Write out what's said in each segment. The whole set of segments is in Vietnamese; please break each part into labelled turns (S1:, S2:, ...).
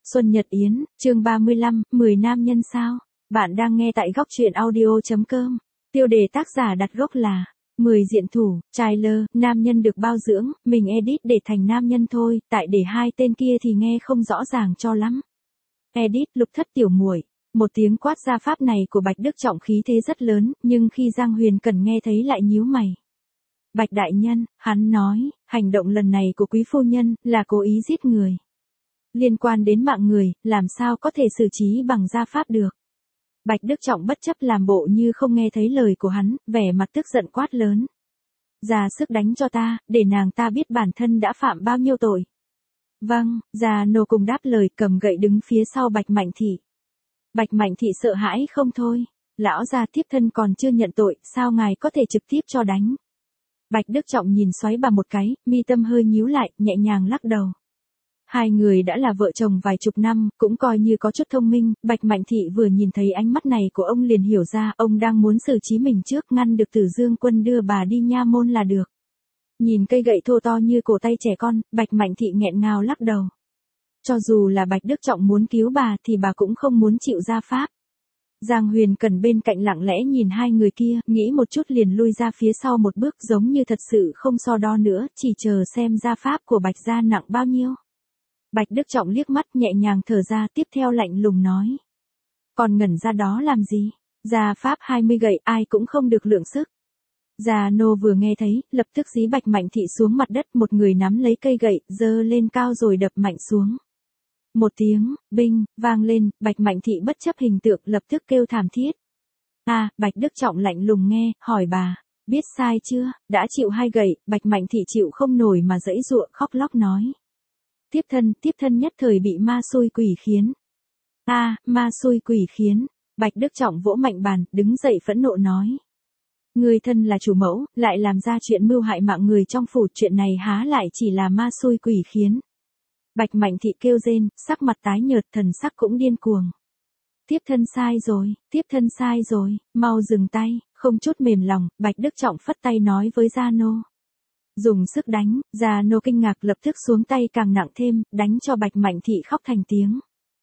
S1: Xuân Nhật Yến, chương 35, 10 nam nhân sao? Bạn đang nghe tại góc truyện audio.com. Tiêu đề tác giả đặt gốc là 10 diện thủ, trailer, nam nhân được bao dưỡng, mình edit để thành nam nhân thôi, tại để hai tên kia thì nghe không rõ ràng cho lắm. Edit Lục Thất tiểu muội. Một tiếng quát ra pháp này của Bạch Đức Trọng khí thế rất lớn, nhưng khi Giang Huyền Cần nghe thấy lại nhíu mày. Bạch đại nhân, hắn nói, hành động lần này của quý phu nhân là cố ý giết người. Liên quan đến mạng người, làm sao có thể xử trí bằng gia pháp được. Bạch Đức Trọng bất chấp làm bộ như không nghe thấy lời của hắn, vẻ mặt tức giận quát lớn. Ra sức đánh cho ta, để nàng ta biết bản thân đã phạm bao nhiêu tội. Vâng, Gia Nô cùng đáp lời, cầm gậy đứng phía sau Bạch Mạnh Thị. Bạch Mạnh Thị sợ hãi không thôi. Lão gia tiếp thân còn chưa nhận tội, sao ngài có thể trực tiếp cho đánh. Bạch Đức Trọng nhìn xoáy bà một cái, mi tâm hơi nhíu lại, nhẹ nhàng lắc đầu. Hai người đã là vợ chồng vài chục năm, cũng coi như có chút thông minh, Bạch Mạnh Thị vừa nhìn thấy ánh mắt này của ông liền hiểu ra ông đang muốn xử trí mình trước, ngăn được Tử Dương Quân đưa bà đi nha môn là được. Nhìn cây gậy thô to như cổ tay trẻ con, Bạch Mạnh Thị nghẹn ngào lắc đầu. Cho dù là Bạch Đức Trọng muốn cứu bà thì bà cũng không muốn chịu gia pháp. Giang Huyền Cần bên cạnh lặng lẽ nhìn hai người kia, nghĩ một chút liền lui ra phía sau một bước, giống như thật sự không so đo nữa, chỉ chờ xem gia pháp của Bạch gia nặng bao nhiêu. Bạch Đức Trọng liếc mắt nhẹ nhàng thở ra, tiếp theo lạnh lùng nói. Còn ngẩn ra đó làm gì? Gia pháp 20 gậy ai cũng không được lượng sức. Gia Nô vừa nghe thấy, lập tức dí Bạch Mạnh Thị xuống mặt đất, một người nắm lấy cây gậy, giơ lên cao rồi đập mạnh xuống. Một tiếng, binh, vang lên, Bạch Mạnh Thị bất chấp hình tượng lập tức kêu thảm thiết. Bạch Đức Trọng lạnh lùng nghe, hỏi bà, biết sai chưa, đã chịu 2 gậy, Bạch Mạnh Thị chịu không nổi mà giãy giụa khóc lóc nói. Tiếp thân nhất thời bị ma xui quỷ khiến. Ma xui quỷ khiến, Bạch Đức Trọng vỗ mạnh bàn, đứng dậy phẫn nộ nói. Người thân là chủ mẫu, lại làm ra chuyện mưu hại mạng người trong phủ, chuyện này há lại chỉ là ma xui quỷ khiến. Bạch Mạnh Thị kêu rên, sắc mặt tái nhợt, thần sắc cũng điên cuồng. Tiếp thân sai rồi, mau dừng tay, không chút mềm lòng, Bạch Đức Trọng phất tay nói với Gia Nô. Dùng sức đánh, Gia Nô kinh ngạc lập tức xuống tay càng nặng thêm, đánh cho Bạch Mạnh Thị khóc thành tiếng.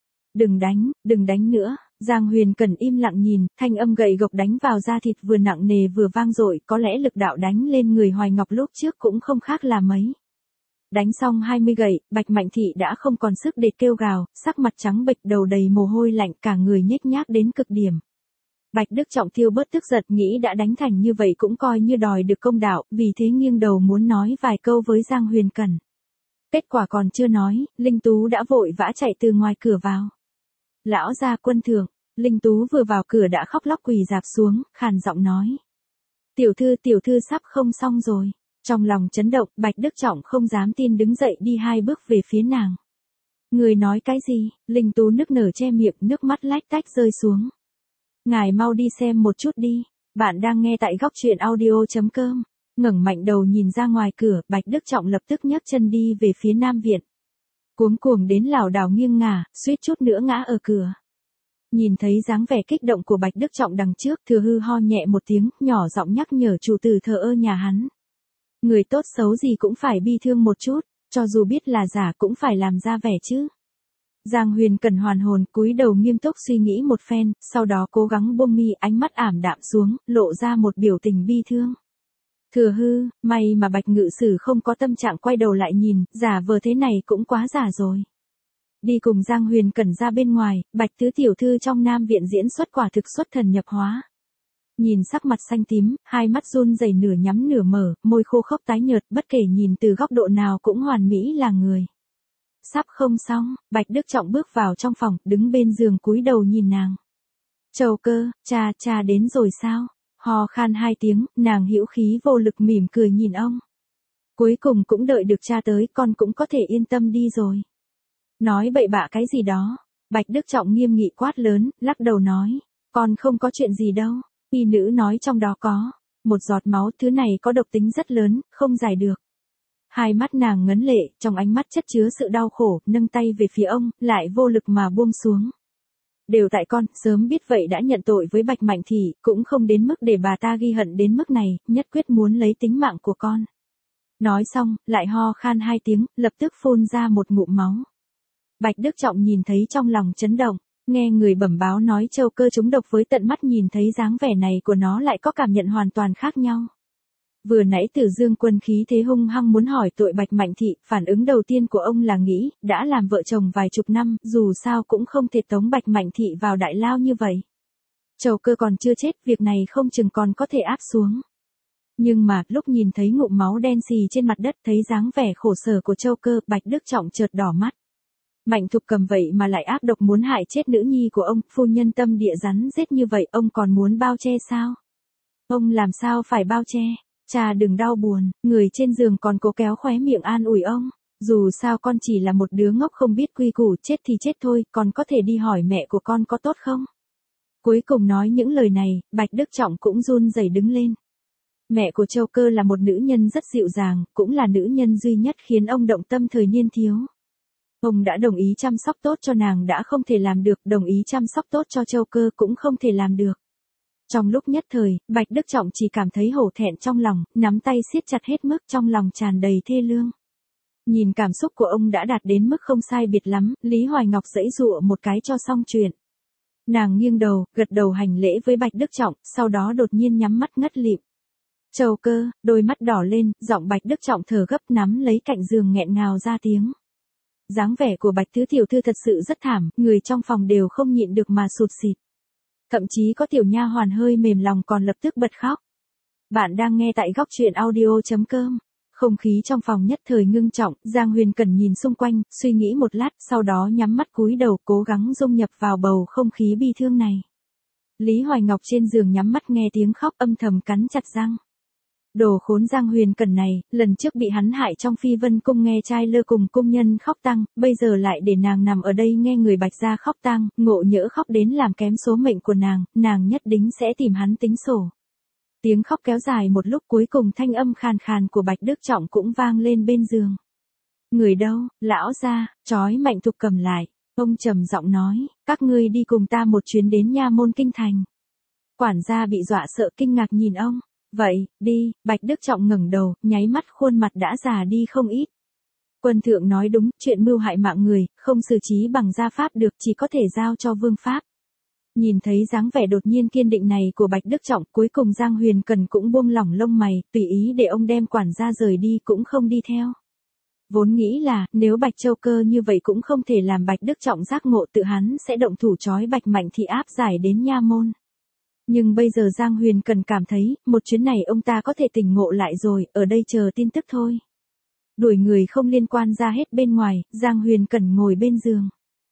S1: Đừng đánh nữa, Giang Huyền Cần im lặng nhìn, thanh âm gậy gộc đánh vào da thịt vừa nặng nề vừa vang dội, có lẽ lực đạo đánh lên người Hoài Ngọc lúc trước cũng không khác là mấy. Đánh xong 20 gậy, Bạch Mạnh Thị đã không còn sức để kêu gào, sắc mặt trắng bệch, đầu đầy mồ hôi lạnh, cả người nhếch nhác đến cực điểm. Bạch Đức Trọng tiêu bớt tức giận, nghĩ đã đánh thành như vậy cũng coi như đòi được công đạo, vì thế nghiêng đầu muốn nói vài câu với Giang Huyền Cần. Kết quả còn chưa nói, Linh Tú đã vội vã chạy từ ngoài cửa vào. Lão gia quân thượng, Linh Tú vừa vào cửa đã khóc lóc quỳ rạp xuống, khàn giọng nói. Tiểu thư sắp không xong rồi. Trong lòng chấn động, Bạch Đức Trọng không dám tin đứng dậy đi 2 bước về phía nàng. Người nói cái gì? Linh Tú nức nở che miệng, nước mắt lách tách rơi xuống. Ngài mau đi xem một chút đi. Bạn đang nghe tại góc truyện audio.com. Ngẩng mạnh đầu nhìn ra ngoài cửa, Bạch Đức Trọng lập tức nhấc chân đi về phía Nam Viện. Cuống cuồng đến lảo đảo nghiêng ngả, suýt chút nữa ngã ở cửa. Nhìn thấy dáng vẻ kích động của Bạch Đức Trọng đằng trước, Thừa Hư ho nhẹ một tiếng, nhỏ giọng nhắc nhở chủ tử thờ ơ nhà hắn. Người tốt xấu gì cũng phải bi thương một chút, cho dù biết là giả cũng phải làm ra vẻ chứ. Giang Huyền Cần hoàn hồn, cúi đầu nghiêm túc suy nghĩ một phen, sau đó cố gắng buông mi, ánh mắt ảm đạm xuống, lộ ra một biểu tình bi thương. Thừa Hư, may mà Bạch Ngự Sử không có tâm trạng quay đầu lại nhìn, giả vờ thế này cũng quá giả rồi. Đi cùng Giang Huyền Cần ra bên ngoài, Bạch tứ tiểu thư trong Nam Viện diễn xuất quả thực xuất thần nhập hóa. Nhìn sắc mặt xanh tím, hai mắt run rẩy nửa nhắm nửa mở, môi khô khốc tái nhợt, bất kể nhìn từ góc độ nào cũng hoàn mỹ là người. Sắp không xong, Bạch Đức Trọng bước vào trong phòng, đứng bên giường cúi đầu nhìn nàng. Trầu Cơ, cha đến rồi sao? Hò khan 2 tiếng, nàng hữu khí vô lực mỉm cười nhìn ông. Cuối cùng cũng đợi được cha tới, con cũng có thể yên tâm đi rồi. Nói bậy bạ cái gì đó? Bạch Đức Trọng nghiêm nghị quát lớn, lắc đầu nói, con không có chuyện gì đâu. Y nữ nói trong đó có một giọt máu, thứ này có độc tính rất lớn, không giải được. Hai mắt nàng ngấn lệ, trong ánh mắt chất chứa sự đau khổ, nâng tay về phía ông, lại vô lực mà buông xuống. Đều tại con, sớm biết vậy đã nhận tội với Bạch Mạnh Thị, cũng không đến mức để bà ta ghi hận đến mức này, nhất quyết muốn lấy tính mạng của con. Nói xong, lại ho khan 2 tiếng, lập tức phun ra một ngụm máu. Bạch Đức Trọng nhìn thấy trong lòng chấn động, nghe người bẩm báo nói Châu Cơ trúng độc với tận mắt nhìn thấy dáng vẻ này của nó lại có cảm nhận hoàn toàn khác nhau. Vừa nãy Tử Dương Quân khí thế hung hăng muốn hỏi tội Bạch Mạnh Thị, phản ứng đầu tiên của ông là nghĩ, đã làm vợ chồng vài chục năm, dù sao cũng không thể tống Bạch Mạnh Thị vào đại lao như vậy. Châu Cơ còn chưa chết, việc này không chừng còn có thể áp xuống. Nhưng mà, lúc nhìn thấy ngụm máu đen xì trên mặt đất, thấy dáng vẻ khổ sở của Châu Cơ, Bạch Đức Trọng chợt đỏ mắt. Mạnh Thục Cầm vậy mà lại ác độc muốn hại chết nữ nhi của ông, phu nhân tâm địa rắn rết như vậy, ông còn muốn bao che sao? Ông làm sao phải bao che? Cha đừng đau buồn, người trên giường còn cố kéo khóe miệng an ủi ông. Dù sao con chỉ là một đứa ngốc không biết quy củ, chết thì chết thôi, con có thể đi hỏi mẹ của con có tốt không? Cuối cùng nói những lời này, Bạch Đức Trọng cũng run rẩy đứng lên. Mẹ của Châu Cơ là một nữ nhân rất dịu dàng, cũng là nữ nhân duy nhất khiến ông động tâm thời niên thiếu. Ông đã đồng ý chăm sóc tốt cho nàng đã không thể làm được, đồng ý chăm sóc tốt cho Châu Cơ cũng không thể làm được. Trong lúc nhất thời, Bạch Đức Trọng chỉ cảm thấy hổ thẹn trong lòng, nắm tay siết chặt hết mức, trong lòng tràn đầy thê lương. Nhìn cảm xúc của ông đã đạt đến mức không sai biệt lắm, Lý Hoài Ngọc giãy giụa một cái cho xong chuyện. Nàng nghiêng đầu, gật đầu hành lễ với Bạch Đức Trọng, sau đó đột nhiên nhắm mắt ngất lịm. Châu Cơ, đôi mắt đỏ lên, giọng Bạch Đức Trọng thở gấp nắm lấy cạnh giường nghẹn ngào ra tiếng. Dáng vẻ của Bạch Tứ tiểu thư thật sự rất thảm, người trong phòng đều không nhịn được mà sụt sịt. Thậm chí có tiểu nha hoàn hơi mềm lòng còn lập tức bật khóc. Bạn đang nghe tại góc truyện audio.com. Không khí trong phòng nhất thời ngưng trọng, Giang Huyền Cẩn nhìn xung quanh, suy nghĩ một lát, sau đó nhắm mắt cúi đầu cố gắng dung nhập vào bầu không khí bi thương này. Lý Hoài Ngọc trên giường nhắm mắt nghe tiếng khóc âm thầm cắn chặt răng. Đồ khốn Giang Huyền Cẩn này, lần trước bị hắn hại trong Phi Vân cung nghe trai lơ cùng cung nhân khóc tang, bây giờ lại để nàng nằm ở đây nghe người Bạch gia khóc tang, ngộ nhỡ khóc đến làm kém số mệnh của nàng nhất định sẽ tìm hắn tính sổ. Tiếng khóc kéo dài một lúc cuối cùng thanh âm khàn khàn của Bạch Đức Trọng cũng vang lên bên giường. Người đâu, lão gia, trói Mạnh Thục Cầm lại, ông trầm giọng nói, các ngươi đi cùng ta một chuyến đến nha môn kinh thành. Quản gia bị dọa sợ kinh ngạc nhìn ông. Vậy, đi, Bạch Đức Trọng ngẩng đầu, nháy mắt khuôn mặt đã già đi không ít. Quân thượng nói đúng, chuyện mưu hại mạng người, không xử trí bằng gia pháp được, chỉ có thể giao cho vương pháp. Nhìn thấy dáng vẻ đột nhiên kiên định này của Bạch Đức Trọng, cuối cùng Giang Huyền Cần cũng buông lỏng lông mày, tùy ý để ông đem quản gia rời đi cũng không đi theo. Vốn nghĩ là, nếu Bạch Châu Cơ như vậy cũng không thể làm Bạch Đức Trọng giác ngộ tự hắn sẽ động thủ trói Bạch Mạnh Thị áp giải đến nha môn. Nhưng bây giờ Giang Huyền Cần cảm thấy, một chuyến này ông ta có thể tỉnh ngộ lại rồi, ở đây chờ tin tức thôi. Đuổi người không liên quan ra hết bên ngoài, Giang Huyền Cần ngồi bên giường.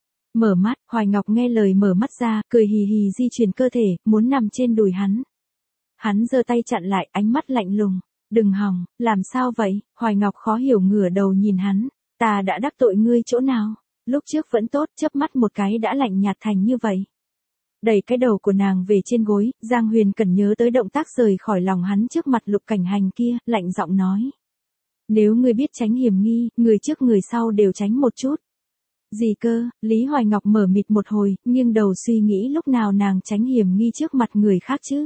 S1: Mở mắt, Hoài Ngọc nghe lời mở mắt ra, cười hì hì di chuyển cơ thể, muốn nằm trên đùi hắn. Hắn giơ tay chặn lại, ánh mắt lạnh lùng. Đừng hòng, làm sao vậy? Hoài Ngọc khó hiểu ngửa đầu nhìn hắn. Ta đã đắc tội ngươi chỗ nào? Lúc trước vẫn tốt, chớp mắt một cái đã lạnh nhạt thành như vậy. Đẩy cái đầu của nàng về trên gối, Giang Huyền Cần nhớ tới động tác rời khỏi lòng hắn trước mặt Lục Cảnh Hành kia, lạnh giọng nói. Nếu ngươi biết tránh hiểm nghi, người trước người sau đều tránh một chút. Gì cơ, Lý Hoài Ngọc mở mịt một hồi, nhưng đầu suy nghĩ lúc nào nàng tránh hiểm nghi trước mặt người khác chứ.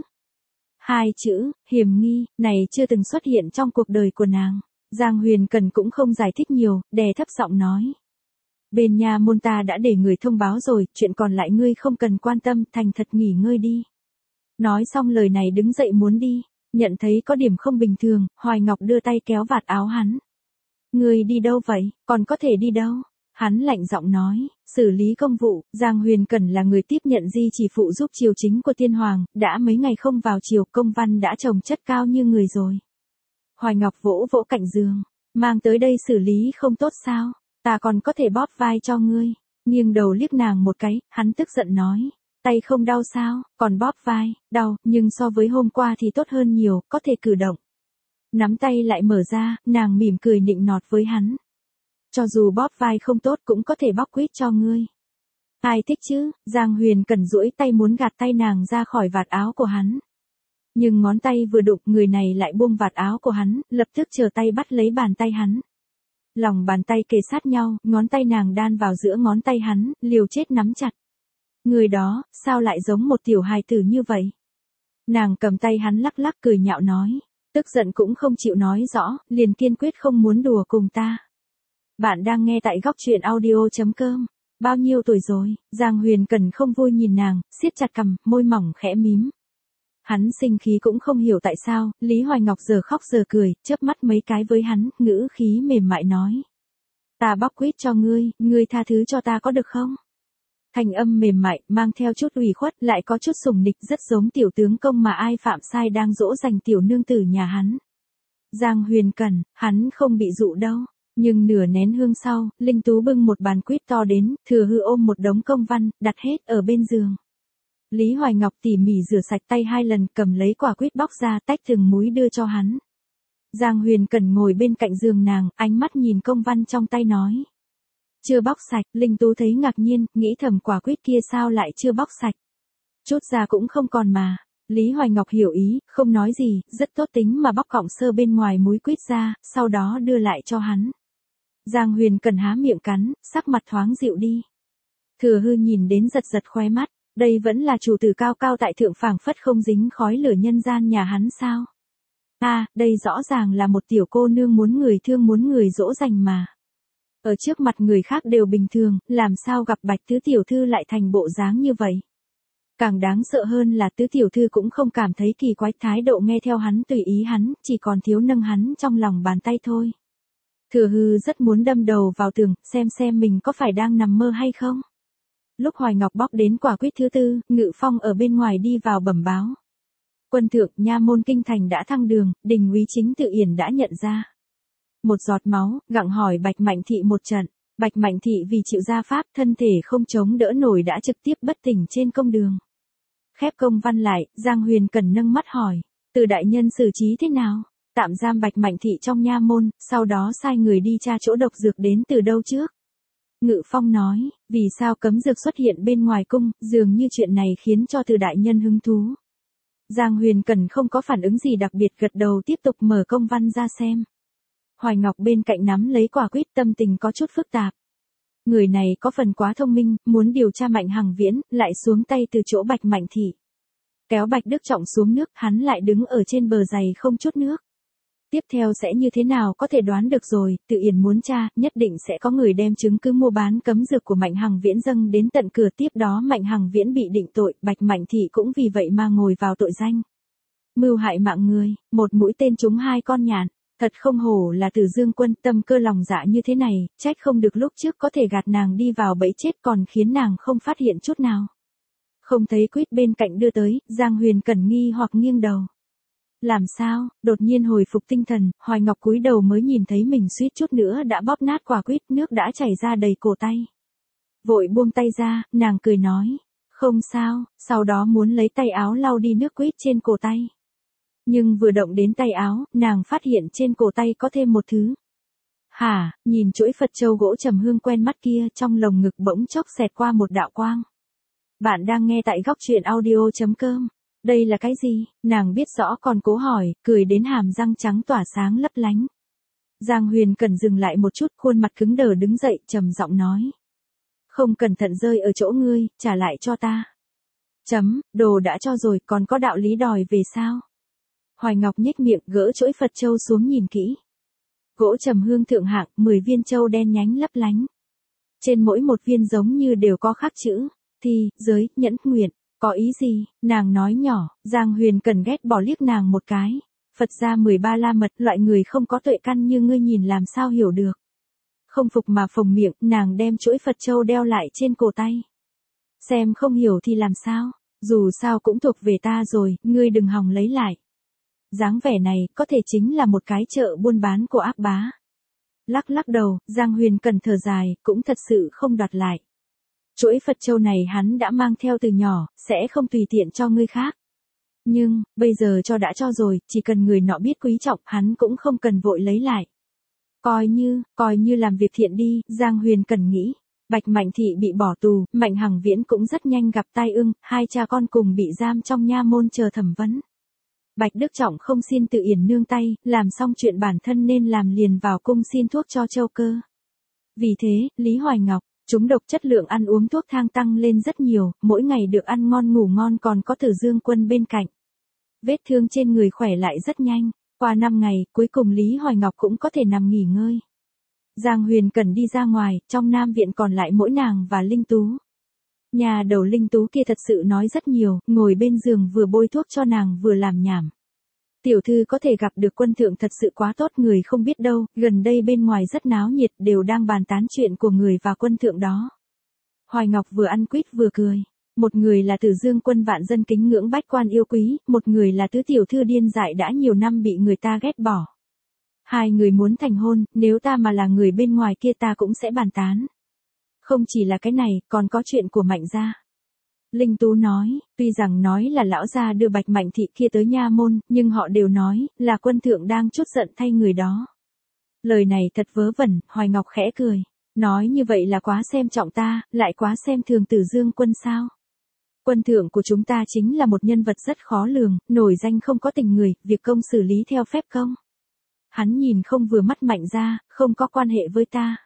S1: Hai chữ, hiểm nghi, này chưa từng xuất hiện trong cuộc đời của nàng. Giang Huyền Cần cũng không giải thích nhiều, đè thấp giọng nói. Bên nhà môn ta đã để người thông báo rồi, chuyện còn lại ngươi không cần quan tâm, thành thật nghỉ ngơi đi. Nói xong lời này đứng dậy muốn đi, nhận thấy có điểm không bình thường, Hoài Ngọc đưa tay kéo vạt áo hắn. Ngươi đi đâu vậy, còn có thể đi đâu? Hắn lạnh giọng nói, xử lý công vụ, Giang Huyền Cẩn là người tiếp nhận di chỉ phụ giúp triều chính của Tiên Hoàng, đã mấy ngày không vào triều, công văn đã chồng chất cao như người rồi. Hoài Ngọc vỗ vỗ cạnh giường, mang tới đây xử lý không tốt sao? Ta còn có thể bóp vai cho ngươi. Nghiêng đầu liếc nàng một cái, hắn tức giận nói. Tay không đau sao, còn bóp vai, đau, nhưng so với hôm qua thì tốt hơn nhiều, có thể cử động. Nắm tay lại mở ra, nàng mỉm cười nịnh nọt với hắn. Cho dù bóp vai không tốt cũng có thể bóp quýt cho ngươi. Ai thích chứ, Giang Huyền Cần duỗi tay muốn gạt tay nàng ra khỏi vạt áo của hắn. Nhưng ngón tay vừa đụng người này lại buông vạt áo của hắn, lập tức trở tay bắt lấy bàn tay hắn. Lòng bàn tay kề sát nhau, ngón tay nàng đan vào giữa ngón tay hắn, liều chết nắm chặt. Người đó, sao lại giống một tiểu hài tử như vậy? Nàng cầm tay hắn lắc lắc cười nhạo nói. Tức giận cũng không chịu nói rõ, liền kiên quyết không muốn đùa cùng ta. Bạn đang nghe tại góc truyện audio.com. Bao nhiêu tuổi rồi? Giang Huyền Cần không vui nhìn nàng, siết chặt cằm, môi mỏng khẽ mím. Hắn sinh khí cũng không hiểu tại sao, Lý Hoài Ngọc giờ khóc giờ cười, chớp mắt mấy cái với hắn, ngữ khí mềm mại nói. Ta bóc quýt cho ngươi tha thứ cho ta có được không? Thanh âm mềm mại, mang theo chút ủy khuất, lại có chút sùng nịch, rất giống tiểu tướng công mà ai phạm sai đang dỗ dành tiểu nương tử nhà hắn. Giang Huyền Cần, hắn không bị dụ đâu. Nhưng nửa nén hương sau, Linh Tú bưng một bàn quýt to đến, Thừa Hư ôm một đống công văn, đặt hết ở bên giường. Lý Hoài Ngọc tỉ mỉ rửa sạch tay 2 lần, cầm lấy quả quýt bóc ra, tách từng múi đưa cho hắn. Giang Huyền Cần ngồi bên cạnh giường nàng, ánh mắt nhìn công văn trong tay nói. Chưa bóc sạch, Linh Tú thấy ngạc nhiên, nghĩ thầm quả quýt kia sao lại chưa bóc sạch. Chút ra cũng không còn mà. Lý Hoài Ngọc hiểu ý, không nói gì, rất tốt tính mà bóc cọng sơ bên ngoài múi quýt ra, sau đó đưa lại cho hắn. Giang Huyền Cần há miệng cắn, sắc mặt thoáng dịu đi. Thừa Hư nhìn đến giật giật khóe mắt, đây vẫn là chủ tử cao cao tại thượng phảng phất không dính khói lửa nhân gian nhà hắn sao? Đây rõ ràng là một tiểu cô nương muốn người thương muốn người dỗ dành mà. Ở trước mặt người khác đều bình thường, làm sao gặp Bạch tứ tiểu thư lại thành bộ dáng như vậy? Càng đáng sợ hơn là tứ tiểu thư cũng không cảm thấy kỳ quái, thái độ nghe theo hắn tùy ý hắn, chỉ còn thiếu nâng hắn trong lòng bàn tay thôi. Thừa Hư rất muốn đâm đầu vào tường, xem mình có phải đang nằm mơ hay không. Lúc Hoài Ngọc bóc đến quả quýt thứ 4, Ngự Phong ở bên ngoài đi vào bẩm báo. Quân thượng, nha môn kinh thành đã thăng đường, đình úy chính Tự Yển đã nhận ra. Một giọt máu, gặng hỏi Bạch Mạnh Thị một trận. Bạch Mạnh Thị vì chịu gia pháp, thân thể không chống đỡ nổi đã trực tiếp bất tỉnh trên công đường. Khép công văn lại, Giang Huyền Cần nâng mắt hỏi, Từ đại nhân xử trí thế nào? Tạm giam Bạch Mạnh Thị trong nha môn, sau đó sai người đi tra chỗ độc dược đến từ đâu trước. Ngự Phong nói, vì sao cấm dược xuất hiện bên ngoài cung, dường như chuyện này khiến cho Từ đại nhân hứng thú. Giang Huyền Cần không có phản ứng gì đặc biệt, gật đầu tiếp tục mở công văn ra xem. Hoài Ngọc bên cạnh nắm lấy quả quýt, tâm tình có chút phức tạp. Người này có phần quá thông minh, muốn điều tra Mạnh Hằng Viễn, lại xuống tay từ chỗ Bạch Mạnh Thị. Kéo Bạch Đức Trọng xuống nước, hắn lại đứng ở trên bờ dày không chút nước. Tiếp theo sẽ như thế nào có thể đoán được rồi, Tự Yển muốn tra, nhất định sẽ có người đem chứng cứ mua bán cấm dược của Mạnh Hằng Viễn dâng đến tận cửa, tiếp đó Mạnh Hằng Viễn bị định tội, Bạch Mạnh Thị cũng vì vậy mà ngồi vào tội danh. Mưu hại mạng người, một mũi tên trúng 2 con nhạn, thật không hổ là Từ Dương Quân, tâm cơ lòng dạ như thế này, trách không được lúc trước có thể gạt nàng đi vào bẫy chết còn khiến nàng không phát hiện chút nào. Không thấy quýt bên cạnh đưa tới, Giang Huyền Cần nghi hoặc nghiêng đầu. Làm sao? Đột nhiên hồi phục tinh thần, Hoài Ngọc cúi đầu mới nhìn thấy mình suýt chút nữa đã bóp nát quả quýt, nước đã chảy ra đầy cổ tay. Vội buông tay ra, nàng cười nói, không sao, sau đó muốn lấy tay áo lau đi nước quýt trên cổ tay. Nhưng vừa động đến tay áo, nàng phát hiện trên cổ tay có thêm một thứ. Nhìn chuỗi Phật châu gỗ trầm hương quen mắt kia, trong lồng ngực bỗng chốc xẹt qua một đạo quang. Bạn đang nghe tại góc truyện audio.com. Đây là cái gì? Nàng biết rõ còn cố hỏi, cười đến hàm răng trắng tỏa sáng lấp lánh. Giang Huyền Cần dừng lại một chút, khuôn mặt cứng đờ đứng dậy, trầm giọng nói. Không cẩn thận rơi ở chỗ ngươi, trả lại cho ta. Đồ đã cho rồi, còn có đạo lý đòi về sao? Hoài Ngọc nhếch miệng, gỡ chuỗi Phật châu xuống nhìn kỹ. Gỗ trầm hương thượng hạng, 10 viên châu đen nhánh lấp lánh. Trên mỗi một viên giống như đều có khắc chữ, thi, giới, nhẫn, nguyện. Có ý gì? Nàng nói nhỏ, Giang Huyền Cần ghét bỏ liếc nàng một cái. Phật gia 13 la mật, loại người không có tuệ căn như ngươi nhìn làm sao hiểu được. Không phục mà phồng miệng, nàng đem chuỗi Phật châu đeo lại trên cổ tay. Xem không hiểu thì làm sao, dù sao cũng thuộc về ta rồi, ngươi đừng hòng lấy lại. Dáng vẻ này, có thể chính là một cái chợ buôn bán của ác bá. Lắc đầu, Giang Huyền Cần thở dài, cũng thật sự không đoạt lại. Chuỗi Phật châu này hắn đã mang theo từ nhỏ, sẽ không tùy tiện cho người khác. Nhưng, bây giờ cho đã cho rồi, chỉ cần người nọ biết quý trọng, hắn cũng không cần vội lấy lại. Coi như làm việc thiện đi, Giang Huyền Cần nghĩ. Bạch Mạnh Thị bị bỏ tù, Mạnh Hằng Viễn cũng rất nhanh gặp tai ương, 2 cha con cùng bị giam trong nha môn chờ thẩm vấn. Bạch Đức Trọng không xin Tự Yển nương tay, làm xong chuyện bản thân nên làm liền vào cung xin thuốc cho Châu Cơ. Vì thế, Lý Hoài Ngọc, trúng độc chất lượng ăn uống thuốc thang tăng lên rất nhiều, mỗi ngày được ăn ngon ngủ ngon, còn có Từ Dương Quân bên cạnh. Vết thương trên người khỏe lại rất nhanh, qua 5 ngày, cuối cùng Lý Hoài Ngọc cũng có thể nằm nghỉ ngơi. Giang Huyền Cẩn đi ra ngoài, trong Nam viện còn lại mỗi nàng và Linh Tú. Nhà đầu Linh Tú kia thật sự nói rất nhiều, ngồi bên giường vừa bôi thuốc cho nàng vừa làm nhảm. Tiểu thư có thể gặp được quân thượng thật sự quá tốt, người không biết đâu, gần đây bên ngoài rất náo nhiệt, đều đang bàn tán chuyện của người và quân thượng đó. Hoài Ngọc vừa ăn quýt vừa cười. Một người là Tử Dương quân vạn dân kính ngưỡng bách quan yêu quý, một người là tứ tiểu thư điên dại đã nhiều năm bị người ta ghét bỏ. Hai người muốn thành hôn, nếu ta mà là người bên ngoài kia ta cũng sẽ bàn tán. Không chỉ là cái này, còn có chuyện của Mạnh gia. Linh Tú nói, tuy rằng nói là lão gia đưa Bạch Mạnh thị kia tới nha môn, nhưng họ đều nói, là quân thượng đang trút giận thay người đó. Lời này thật vớ vẩn, Hoài Ngọc khẽ cười. Nói như vậy là quá xem trọng ta, lại quá xem thường Tử Dương quân sao. Quân thượng của chúng ta chính là một nhân vật rất khó lường, nổi danh không có tình người, việc công xử lý theo phép công. Hắn nhìn không vừa mắt Mạnh gia, không có quan hệ với ta.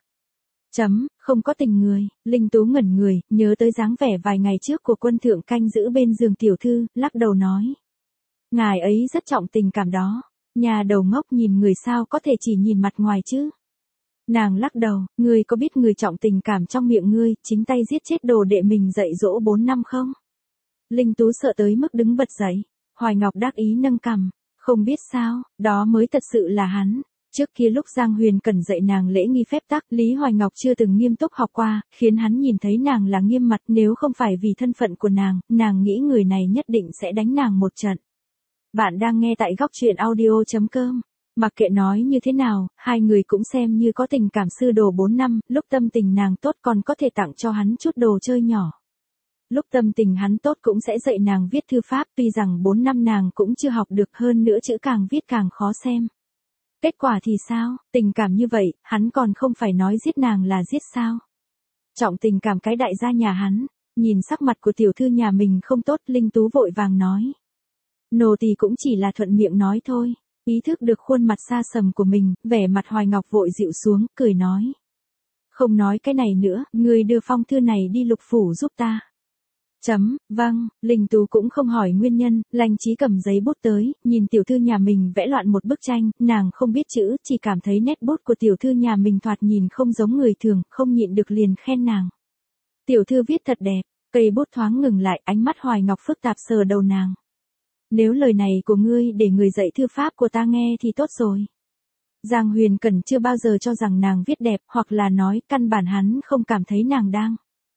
S1: Không có tình người, Linh Tú ngẩn người, nhớ tới dáng vẻ vài ngày trước của quân thượng canh giữ bên giường tiểu thư, lắc đầu nói. Ngài ấy rất trọng tình cảm đó. Nhà đầu ngốc nhìn người sao có thể chỉ nhìn mặt ngoài chứ. Nàng lắc đầu, ngươi có biết người trọng tình cảm trong miệng ngươi, chính tay giết chết đồ đệ mình dạy dỗ 4 năm không? Linh Tú sợ tới mức đứng bật dậy. Hoài Ngọc đắc ý nâng cằm. Không biết sao, đó mới thật sự là hắn. Trước kia lúc Giang Huyền Cẩn dạy nàng lễ nghi phép tắc, Lý Hoài Ngọc chưa từng nghiêm túc học qua, khiến hắn nhìn thấy nàng là nghiêm mặt, nếu không phải vì thân phận của nàng nghĩ người này nhất định sẽ đánh nàng một trận. Bạn đang nghe tại góc truyện audio.com. Mặc kệ nói như thế nào, hai người cũng xem như có tình cảm sư đồ 4 năm, lúc tâm tình nàng tốt còn có thể tặng cho hắn chút đồ chơi nhỏ. Lúc tâm tình hắn tốt cũng sẽ dạy nàng viết thư pháp, tuy rằng 4 năm nàng cũng chưa học được, hơn nữa chữ càng viết càng khó xem. Kết quả thì sao, tình cảm như vậy, hắn còn không phải nói giết nàng là giết sao? Trọng tình cảm cái đại gia nhà hắn, nhìn sắc mặt của tiểu thư nhà mình không tốt, Linh Tú vội vàng nói. Nô tỳ cũng chỉ là thuận miệng nói thôi, ý thức được khuôn mặt xa sầm của mình, vẻ mặt Hoài Ngọc vội dịu xuống, cười nói. Không nói cái này nữa, ngươi đưa phong thư này đi Lục phủ giúp ta. Vâng, Linh Tú cũng không hỏi nguyên nhân, Lanh Chí cầm giấy bút tới, nhìn tiểu thư nhà mình vẽ loạn một bức tranh, nàng không biết chữ, chỉ cảm thấy nét bút của tiểu thư nhà mình thoạt nhìn không giống người thường, không nhịn được liền khen nàng. Tiểu thư viết thật đẹp, cây bút thoáng ngừng lại, ánh mắt Hoài Ngọc phức tạp sờ đầu nàng. Nếu lời này của ngươi để người dạy thư pháp của ta nghe thì tốt rồi. Giang Huyền Cẩn chưa bao giờ cho rằng nàng viết đẹp, hoặc là nói căn bản hắn không cảm thấy nàng đang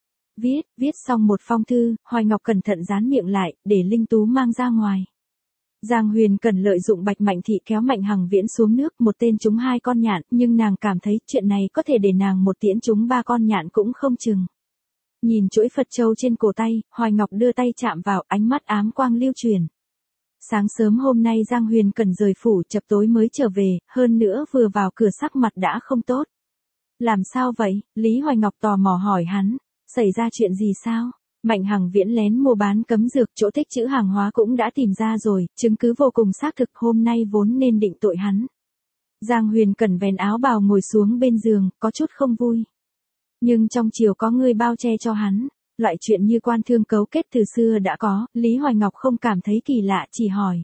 S1: viết xong một phong thư, Hoài Ngọc cẩn thận dán miệng lại, để Linh Tú mang ra ngoài. Giang Huyền Cẩn lợi dụng Bạch Mạnh thị kéo Mạnh Hằng Viễn xuống nước, một tên trúng 2 con nhạn, nhưng nàng cảm thấy chuyện này có thể để nàng một tiễn trúng 3 con nhạn cũng không chừng. Nhìn chuỗi Phật châu trên cổ tay, Hoài Ngọc đưa tay chạm vào, ánh mắt ám quang lưu truyền. Sáng sớm hôm nay Giang Huyền Cẩn rời phủ, chập tối mới trở về, hơn nữa vừa vào cửa sắc mặt đã không tốt. Làm sao vậy? Lý Hoài Ngọc tò mò hỏi hắn. Xảy ra chuyện gì sao? Mạnh Hằng Viễn lén mua bán cấm dược, chỗ tích trữ hàng hóa cũng đã tìm ra rồi, chứng cứ vô cùng xác thực, hôm nay vốn nên định tội hắn. Giang Huyền Cẩn vén áo bào ngồi xuống bên giường, có chút không vui. Nhưng trong chiều có người bao che cho hắn, loại chuyện như quan thương cấu kết từ xưa đã có, Lý Hoài Ngọc không cảm thấy kỳ lạ, chỉ hỏi.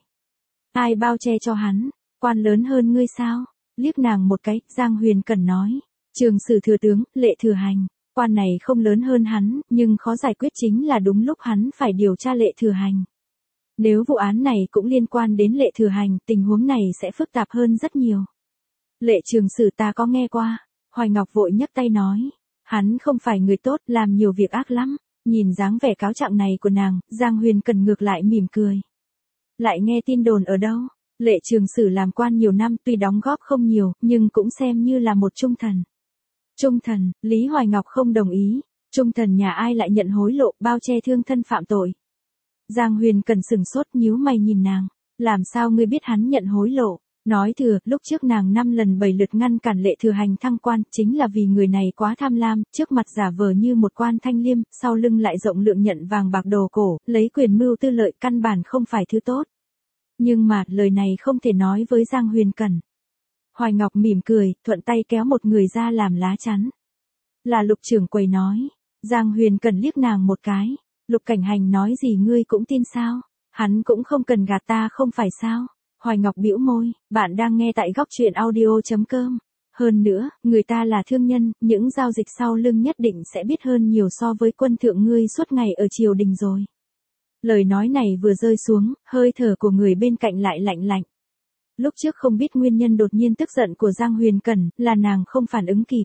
S1: Ai bao che cho hắn? Quan lớn hơn ngươi sao? Liếc nàng một cái, Giang Huyền Cẩn nói. Trường Sử thừa tướng, Lệ Thừa Hành. Quan này không lớn hơn hắn, nhưng khó giải quyết chính là đúng lúc hắn phải điều tra Lệ Thừa Hành. Nếu vụ án này cũng liên quan đến Lệ Thừa Hành, tình huống này sẽ phức tạp hơn rất nhiều. Lệ Trường Sử ta có nghe qua. Hoài Ngọc vội nhấc tay nói. Hắn không phải người tốt, làm nhiều việc ác lắm. Nhìn dáng vẻ cáo trạng này của nàng, Giang Huyền Cẩn ngược lại mỉm cười. Lại nghe tin đồn ở đâu? Lệ Trường Sử làm quan nhiều năm, tuy đóng góp không nhiều, nhưng cũng xem như là một trung thần. Trung thần, Lý Hoài Ngọc không đồng ý. Trung thần nhà ai lại nhận hối lộ, bao che thương thân phạm tội. Giang Huyền Cẩn sừng sốt, nhíu mày nhìn nàng. Làm sao ngươi biết hắn nhận hối lộ? Nói thừa, lúc trước nàng 5 lần 7 lượt ngăn cản Lệ Thừa Hành thăng quan, chính là vì người này quá tham lam, trước mặt giả vờ như một quan thanh liêm, sau lưng lại rộng lượng nhận vàng bạc đồ cổ, lấy quyền mưu tư lợi, căn bản không phải thứ tốt. Nhưng mà, lời này không thể nói với Giang Huyền Cẩn. Hoài Ngọc mỉm cười, thuận tay kéo một người ra làm lá chắn. Là Lục trưởng quầy nói. Giang Huyền Cẩn liếc nàng một cái. Lục Cảnh Hành nói gì ngươi cũng tin sao? Hắn cũng không cần gạt ta không phải sao? Hoài Ngọc bĩu môi, bạn đang nghe tại góc truyện audio.com. Hơn nữa, người ta là thương nhân, những giao dịch sau lưng nhất định sẽ biết hơn nhiều so với quân thượng ngươi suốt ngày ở triều đình rồi. Lời nói này vừa rơi xuống, hơi thở của người bên cạnh lại lạnh lạnh. Lúc trước không biết nguyên nhân đột nhiên tức giận của Giang Huyền Cẩn, là nàng không phản ứng kịp.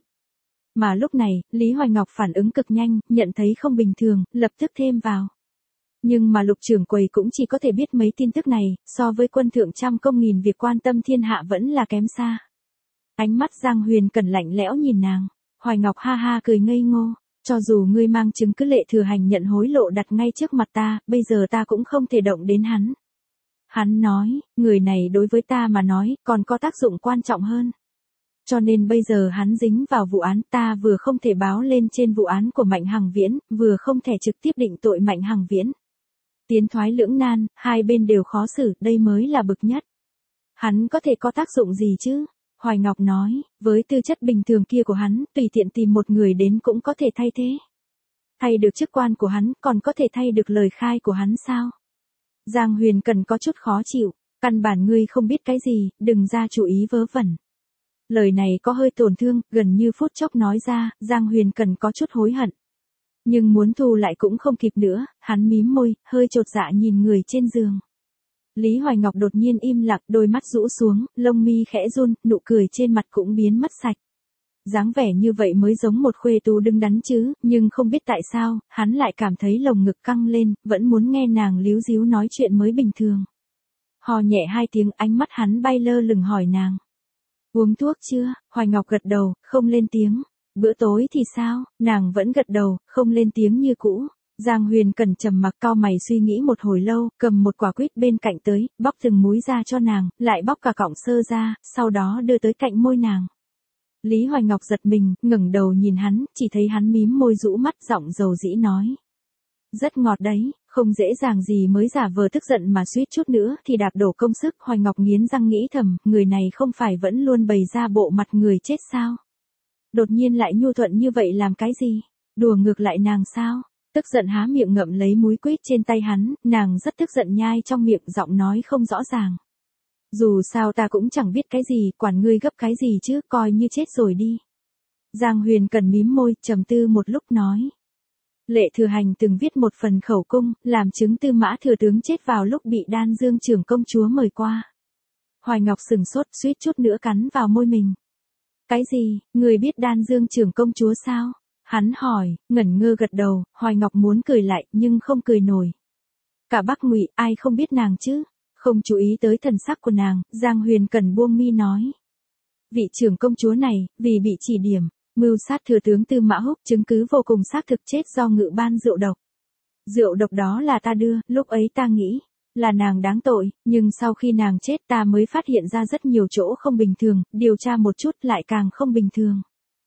S1: Mà lúc này, Lý Hoài Ngọc phản ứng cực nhanh, nhận thấy không bình thường, lập tức thêm vào. Nhưng mà Lục trưởng quầy cũng chỉ có thể biết mấy tin tức này, so với quân thượng trăm công nghìn việc quan tâm thiên hạ vẫn là kém xa. Ánh mắt Giang Huyền Cẩn lạnh lẽo nhìn nàng. Hoài Ngọc ha ha cười ngây ngô. Cho dù ngươi mang chứng cứ Lệ Thừa Hành nhận hối lộ đặt ngay trước mặt ta, bây giờ ta cũng không thể động đến hắn. Hắn nói, người này đối với ta mà nói, còn có tác dụng quan trọng hơn. Cho nên bây giờ hắn dính vào vụ án, ta vừa không thể báo lên trên vụ án của Mạnh Hằng Viễn, vừa không thể trực tiếp định tội Mạnh Hằng Viễn. Tiến thoái lưỡng nan, hai bên đều khó xử, đây mới là bực nhất. Hắn có thể có tác dụng gì chứ? Hoài Ngọc nói, với tư chất bình thường kia của hắn, tùy tiện tìm một người đến cũng có thể thay thế. Thay được chức quan của hắn, còn có thể thay được lời khai của hắn sao? Giang Huyền Cẩn có chút khó chịu, căn bản ngươi không biết cái gì, đừng ra chủ ý vớ vẩn. Lời này có hơi tổn thương, gần như phút chốc nói ra, Giang Huyền Cẩn có chút hối hận. Nhưng muốn thu lại cũng không kịp nữa, hắn mím môi, hơi chột dạ nhìn người trên giường. Lý Hoài Ngọc đột nhiên im lặng, đôi mắt rũ xuống, lông mi khẽ run, nụ cười trên mặt cũng biến mất sạch. Dáng vẻ như vậy mới giống một khuê tú đứng đắn chứ, nhưng không biết tại sao, hắn lại cảm thấy lồng ngực căng lên, vẫn muốn nghe nàng líu díu nói chuyện mới bình thường. Hò nhẹ hai tiếng, ánh mắt hắn bay lơ lửng hỏi nàng. Uống thuốc chưa? Hoài Ngọc gật đầu, không lên tiếng. Bữa tối thì sao? Nàng vẫn gật đầu, không lên tiếng như cũ. Giang Huyền Cẩn trầm mặc cau mày suy nghĩ một hồi lâu, cầm một quả quýt bên cạnh tới, bóc từng múi ra cho nàng, lại bóc cả cọng sơ ra, sau đó đưa tới cạnh môi nàng. Lý Hoài Ngọc giật mình, ngẩng đầu nhìn hắn, chỉ thấy hắn mím môi rũ mắt giọng dầu dĩ nói. Rất ngọt đấy, không dễ dàng gì mới giả vờ tức giận mà suýt chút nữa thì đạp đổ công sức. Hoài Ngọc nghiến răng nghĩ thầm, người này không phải vẫn luôn bày ra bộ mặt người chết sao? Đột nhiên lại nhu thuận như vậy làm cái gì? Đùa ngược lại nàng sao? Tức giận há miệng ngậm lấy múi quýt trên tay hắn, nàng rất tức giận nhai trong miệng, giọng nói không rõ ràng. Dù sao ta cũng chẳng biết cái gì, quản ngươi gấp cái gì chứ, coi như chết rồi đi. Giang Huyền Cẩn mím môi, trầm tư một lúc nói. Lệ Thừa Hành từng viết một phần khẩu cung, làm chứng Tư Mã thừa tướng chết vào lúc bị Đan Dương trưởng công chúa mời qua. Hoài Ngọc sừng sốt, suýt chút nữa cắn vào môi mình. Cái gì, người biết Đan Dương trưởng công chúa sao? Hắn hỏi, ngẩn ngơ gật đầu. Hoài Ngọc muốn cười lại, nhưng không cười nổi. Cả Bắc Ngụy, ai không biết nàng chứ? Không chú ý tới thần sắc của nàng, Giang Huyền Cẩn buông mi nói. Vị trưởng công chúa này, vì bị chỉ điểm, mưu sát thừa tướng Tư Mã Húc, chứng cứ vô cùng xác thực chết do ngự ban rượu độc. Rượu độc đó là ta đưa, lúc ấy ta nghĩ là nàng đáng tội, nhưng sau khi nàng chết ta mới phát hiện ra rất nhiều chỗ không bình thường, điều tra một chút lại càng không bình thường.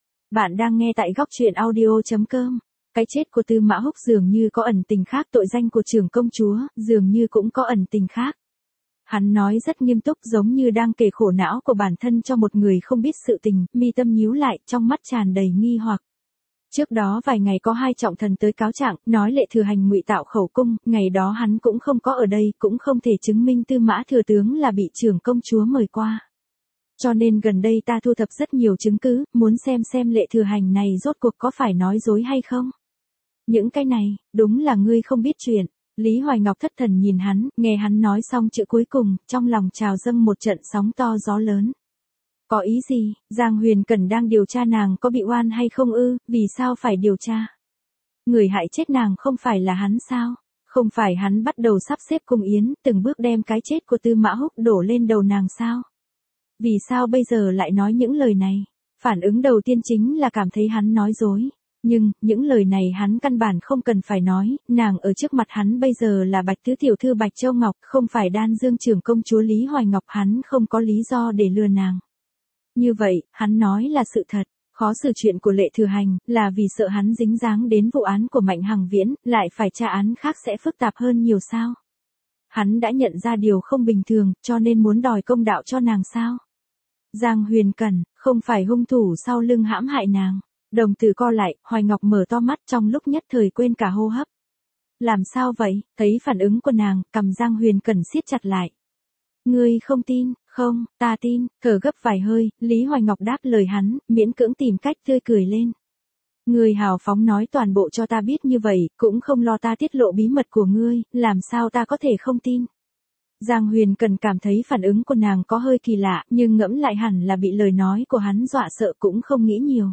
S1: Bạn đang nghe tại góc truyện audio.com. Cái chết của Tư Mã Húc dường như có ẩn tình khác, tội danh của trưởng công chúa dường như cũng có ẩn tình khác. Hắn nói rất nghiêm túc, giống như đang kể khổ não của bản thân cho một người không biết sự tình, mi tâm nhíu lại, trong mắt tràn đầy nghi hoặc. Trước đó vài ngày có hai trọng thần tới cáo trạng, nói Lệ Thừa Hành ngụy tạo khẩu cung, ngày đó hắn cũng không có ở đây, cũng không thể chứng minh Tư Mã thừa tướng là bị trưởng công chúa mời qua. Cho nên gần đây ta thu thập rất nhiều chứng cứ, muốn xem Lệ Thừa Hành này rốt cuộc có phải nói dối hay không. Những cái này, đúng là ngươi không biết chuyện. Lý Hoài Ngọc thất thần nhìn hắn, nghe hắn nói xong chữ cuối cùng, trong lòng trào dâng một trận sóng to gió lớn. Có ý gì? Giang Huyền Cẩn đang điều tra nàng có bị oan hay không ư, vì sao phải điều tra? Người hại chết nàng không phải là hắn sao? Không phải hắn bắt đầu sắp xếp cung yến, từng bước đem cái chết của Tư Mã Húc đổ lên đầu nàng sao? Vì sao bây giờ lại nói những lời này? Phản ứng đầu tiên chính là cảm thấy hắn nói dối. Nhưng, những lời này hắn căn bản không cần phải nói, nàng ở trước mặt hắn bây giờ là Bạch Tứ Tiểu Thư Bạch Châu Ngọc, không phải Đan Dương trưởng công chúa Lý Hoài Ngọc, hắn không có lý do để lừa nàng. Như vậy, hắn nói là sự thật, khó xử chuyện của Lệ Thừa Hành, là vì sợ hắn dính dáng đến vụ án của Mạnh Hằng Viễn, lại phải tra án khác sẽ phức tạp hơn nhiều sao? Hắn đã nhận ra điều không bình thường, cho nên muốn đòi công đạo cho nàng sao? Giang Huyền Cẩn, không phải hung thủ sau lưng hãm hại nàng. Đồng tử co lại, Hoài Ngọc mở to mắt trong lúc nhất thời quên cả hô hấp. Làm sao vậy? Thấy phản ứng của nàng, cằm Giang Huyền Cẩn siết chặt lại. Ngươi không tin, không, ta tin, thở gấp vài hơi, Lý Hoài Ngọc đáp lời hắn, miễn cưỡng tìm cách tươi cười lên. Ngươi hào phóng nói toàn bộ cho ta biết như vậy, cũng không lo ta tiết lộ bí mật của ngươi, làm sao ta có thể không tin. Giang Huyền Cần cảm thấy phản ứng của nàng có hơi kỳ lạ, nhưng ngẫm lại hẳn là bị lời nói của hắn dọa sợ cũng không nghĩ nhiều.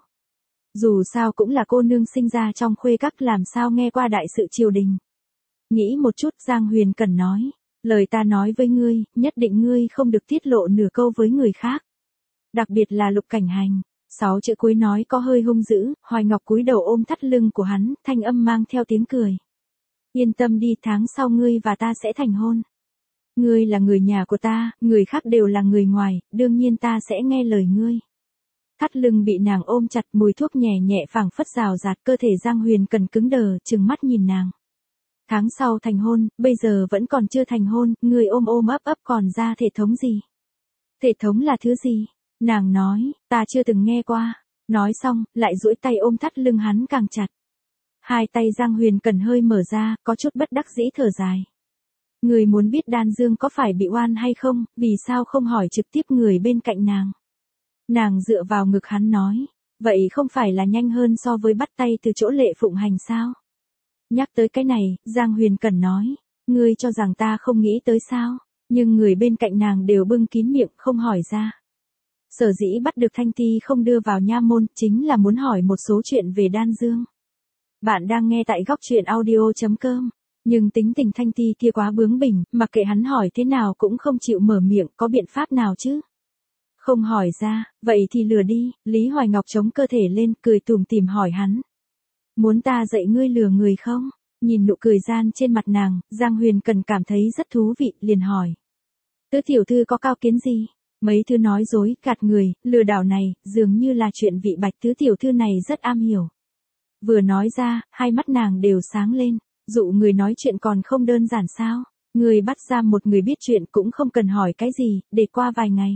S1: Dù sao cũng là cô nương sinh ra trong khuê các, làm sao nghe qua đại sự triều đình. Nghĩ một chút, Giang Huyền Cần nói, lời ta nói với ngươi, nhất định ngươi không được tiết lộ nửa câu với người khác. Đặc biệt là Lục Cảnh Hành. 6 chữ cuối nói có hơi hung dữ, Hoài Ngọc cúi đầu ôm thắt lưng của hắn, thanh âm mang theo tiếng cười. Yên tâm đi, tháng sau ngươi và ta sẽ thành hôn. Ngươi là người nhà của ta, người khác đều là người ngoài, đương nhiên ta sẽ nghe lời ngươi. Thắt lưng bị nàng ôm chặt, mùi thuốc nhẹ nhẹ phảng phất rào rạt, cơ thể Giang Huyền Cần cứng đờ, trừng mắt nhìn nàng. Tháng sau thành hôn, bây giờ vẫn còn chưa thành hôn, người ôm ôm ấp ấp còn ra thể thống gì? Thể thống là thứ gì? Nàng nói, ta chưa từng nghe qua. Nói xong, lại duỗi tay ôm thắt lưng hắn càng chặt. Hai tay Giang Huyền Cần hơi mở ra, có chút bất đắc dĩ thở dài. Người muốn biết Đan Dương có phải bị oan hay không, vì sao không hỏi trực tiếp người bên cạnh nàng? Nàng dựa vào ngực hắn nói, vậy không phải là nhanh hơn so với bắt tay từ chỗ Lệ Phụng Hành sao? Nhắc tới cái này, Giang Huyền Cần nói, ngươi cho rằng ta không nghĩ tới sao, nhưng người bên cạnh nàng đều bưng kín miệng không hỏi ra. Sở dĩ bắt được Thanh Ti không đưa vào nha môn, chính là muốn hỏi một số chuyện về Đan Dương. Bạn đang nghe tại góc truyện audio.com, nhưng tính tình Thanh Ti kia quá bướng bỉnh, mặc kệ hắn hỏi thế nào cũng không chịu mở miệng, có biện pháp nào chứ? Không hỏi ra, vậy thì lừa đi, Lý Hoài Ngọc chống cơ thể lên, cười tủm tỉm hỏi hắn. Muốn ta dạy ngươi lừa người không? Nhìn nụ cười gian trên mặt nàng, Giang Huyền Cần cảm thấy rất thú vị, liền hỏi. Tứ tiểu thư có cao kiến gì? Mấy thứ nói dối, gạt người, lừa đảo này, dường như là chuyện vị Bạch tứ tiểu thư này rất am hiểu. Vừa nói ra, hai mắt nàng đều sáng lên, dụ người nói chuyện còn không đơn giản sao? Người bắt ra một người biết chuyện cũng không cần hỏi cái gì, để qua vài ngày.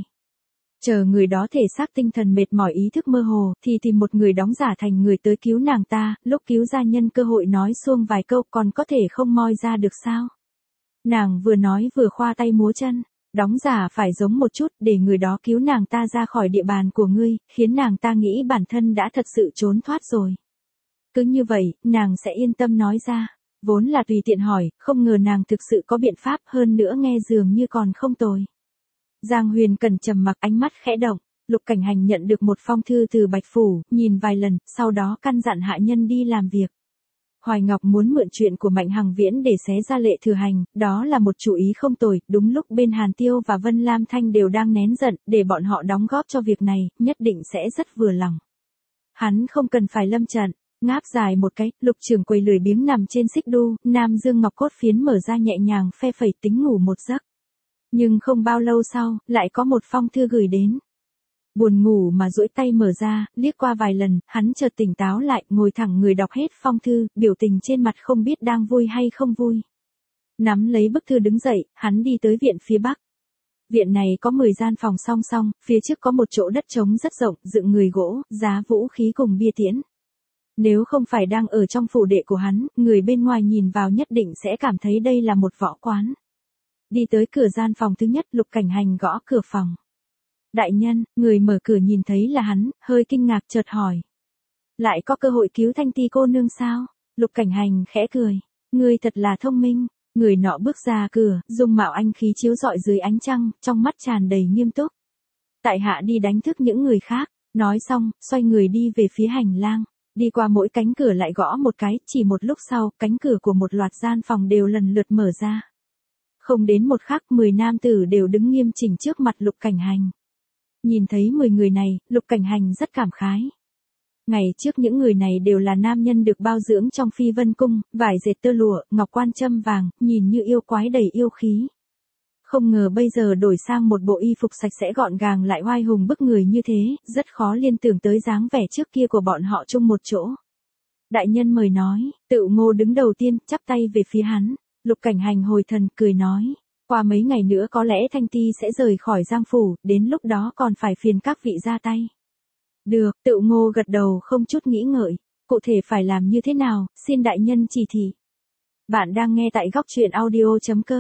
S1: Chờ người đó thể xác tinh thần mệt mỏi ý thức mơ hồ, thì tìm một người đóng giả thành người tới cứu nàng ta, lúc cứu ra nhân cơ hội nói xuông vài câu còn có thể không moi ra được sao. Nàng vừa nói vừa khoa tay múa chân, đóng giả phải giống một chút để người đó cứu nàng ta ra khỏi địa bàn của ngươi, khiến nàng ta nghĩ bản thân đã thật sự trốn thoát rồi. Cứ như vậy, nàng sẽ yên tâm nói ra, vốn là tùy tiện hỏi, không ngờ nàng thực sự có biện pháp, hơn nữa nghe dường như còn không tồi. Giang Huyền Cần trầm mặc, ánh mắt khẽ động, Lục Cảnh Hành nhận được một phong thư từ Bạch Phủ, nhìn vài lần, sau đó căn dặn hạ nhân đi làm việc. Hoài Ngọc muốn mượn chuyện của Mạnh Hằng Viễn để xé ra Lệ Thừa Hành, đó là một chủ ý không tồi, đúng lúc bên Hàn Tiêu và Vân Lam Thanh đều đang nén giận, để bọn họ đóng góp cho việc này, nhất định sẽ rất vừa lòng. Hắn không cần phải lâm trận, ngáp dài một cái, Lục trưởng quầy lười biếng nằm trên xích đu, Nam Dương Ngọc cốt phiến mở ra nhẹ nhàng phe phẩy tính ngủ một giấc. Nhưng không bao lâu sau, lại có một phong thư gửi đến. Buồn ngủ mà duỗi tay mở ra, liếc qua vài lần, hắn chợt tỉnh táo lại, ngồi thẳng người đọc hết phong thư, biểu tình trên mặt không biết đang vui hay không vui. Nắm lấy bức thư đứng dậy, hắn đi tới viện phía bắc. Viện này có 10 gian phòng song song, phía trước có một chỗ đất trống rất rộng, dựng người gỗ, giá vũ khí cùng bia tiễn. Nếu không phải đang ở trong phủ đệ của hắn, người bên ngoài nhìn vào nhất định sẽ cảm thấy đây là một võ quán. Đi tới cửa gian phòng thứ nhất, Lục Cảnh Hành gõ cửa phòng. Đại nhân, người mở cửa nhìn thấy là hắn, hơi kinh ngạc chợt hỏi. Lại có cơ hội cứu Thanh Ti cô nương sao? Lục Cảnh Hành khẽ cười. Người thật là thông minh. Người nọ bước ra cửa, dung mạo anh khí chiếu rọi dưới ánh trăng, trong mắt tràn đầy nghiêm túc. Tại hạ đi đánh thức những người khác. Nói xong, xoay người đi về phía hành lang. Đi qua mỗi cánh cửa lại gõ một cái, chỉ một lúc sau, cánh cửa của một loạt gian phòng đều lần lượt mở ra. Không đến một khắc, 10 nam tử đều đứng nghiêm chỉnh trước mặt Lục Cảnh Hành. Nhìn thấy 10 người này, Lục Cảnh Hành rất cảm khái. Ngày trước những người này đều là nam nhân được bao dưỡng trong Phi Vân Cung, vải dệt tơ lụa, ngọc quan châm vàng, nhìn như yêu quái đầy yêu khí. Không ngờ bây giờ đổi sang một bộ y phục sạch sẽ gọn gàng lại oai hùng bức người như thế, rất khó liên tưởng tới dáng vẻ trước kia của bọn họ chung một chỗ. Đại nhân mời nói, Tựu Ngô đứng đầu tiên, chắp tay về phía hắn. Lục Cảnh Hành hồi thần, cười nói, qua mấy ngày nữa có lẽ Thanh Ti sẽ rời khỏi Giang Phủ, đến lúc đó còn phải phiền các vị ra tay. Được, Tựu Ngô gật đầu không chút nghĩ ngợi, cụ thể phải làm như thế nào, xin đại nhân chỉ thị. Bạn đang nghe tại góc truyện audio.com.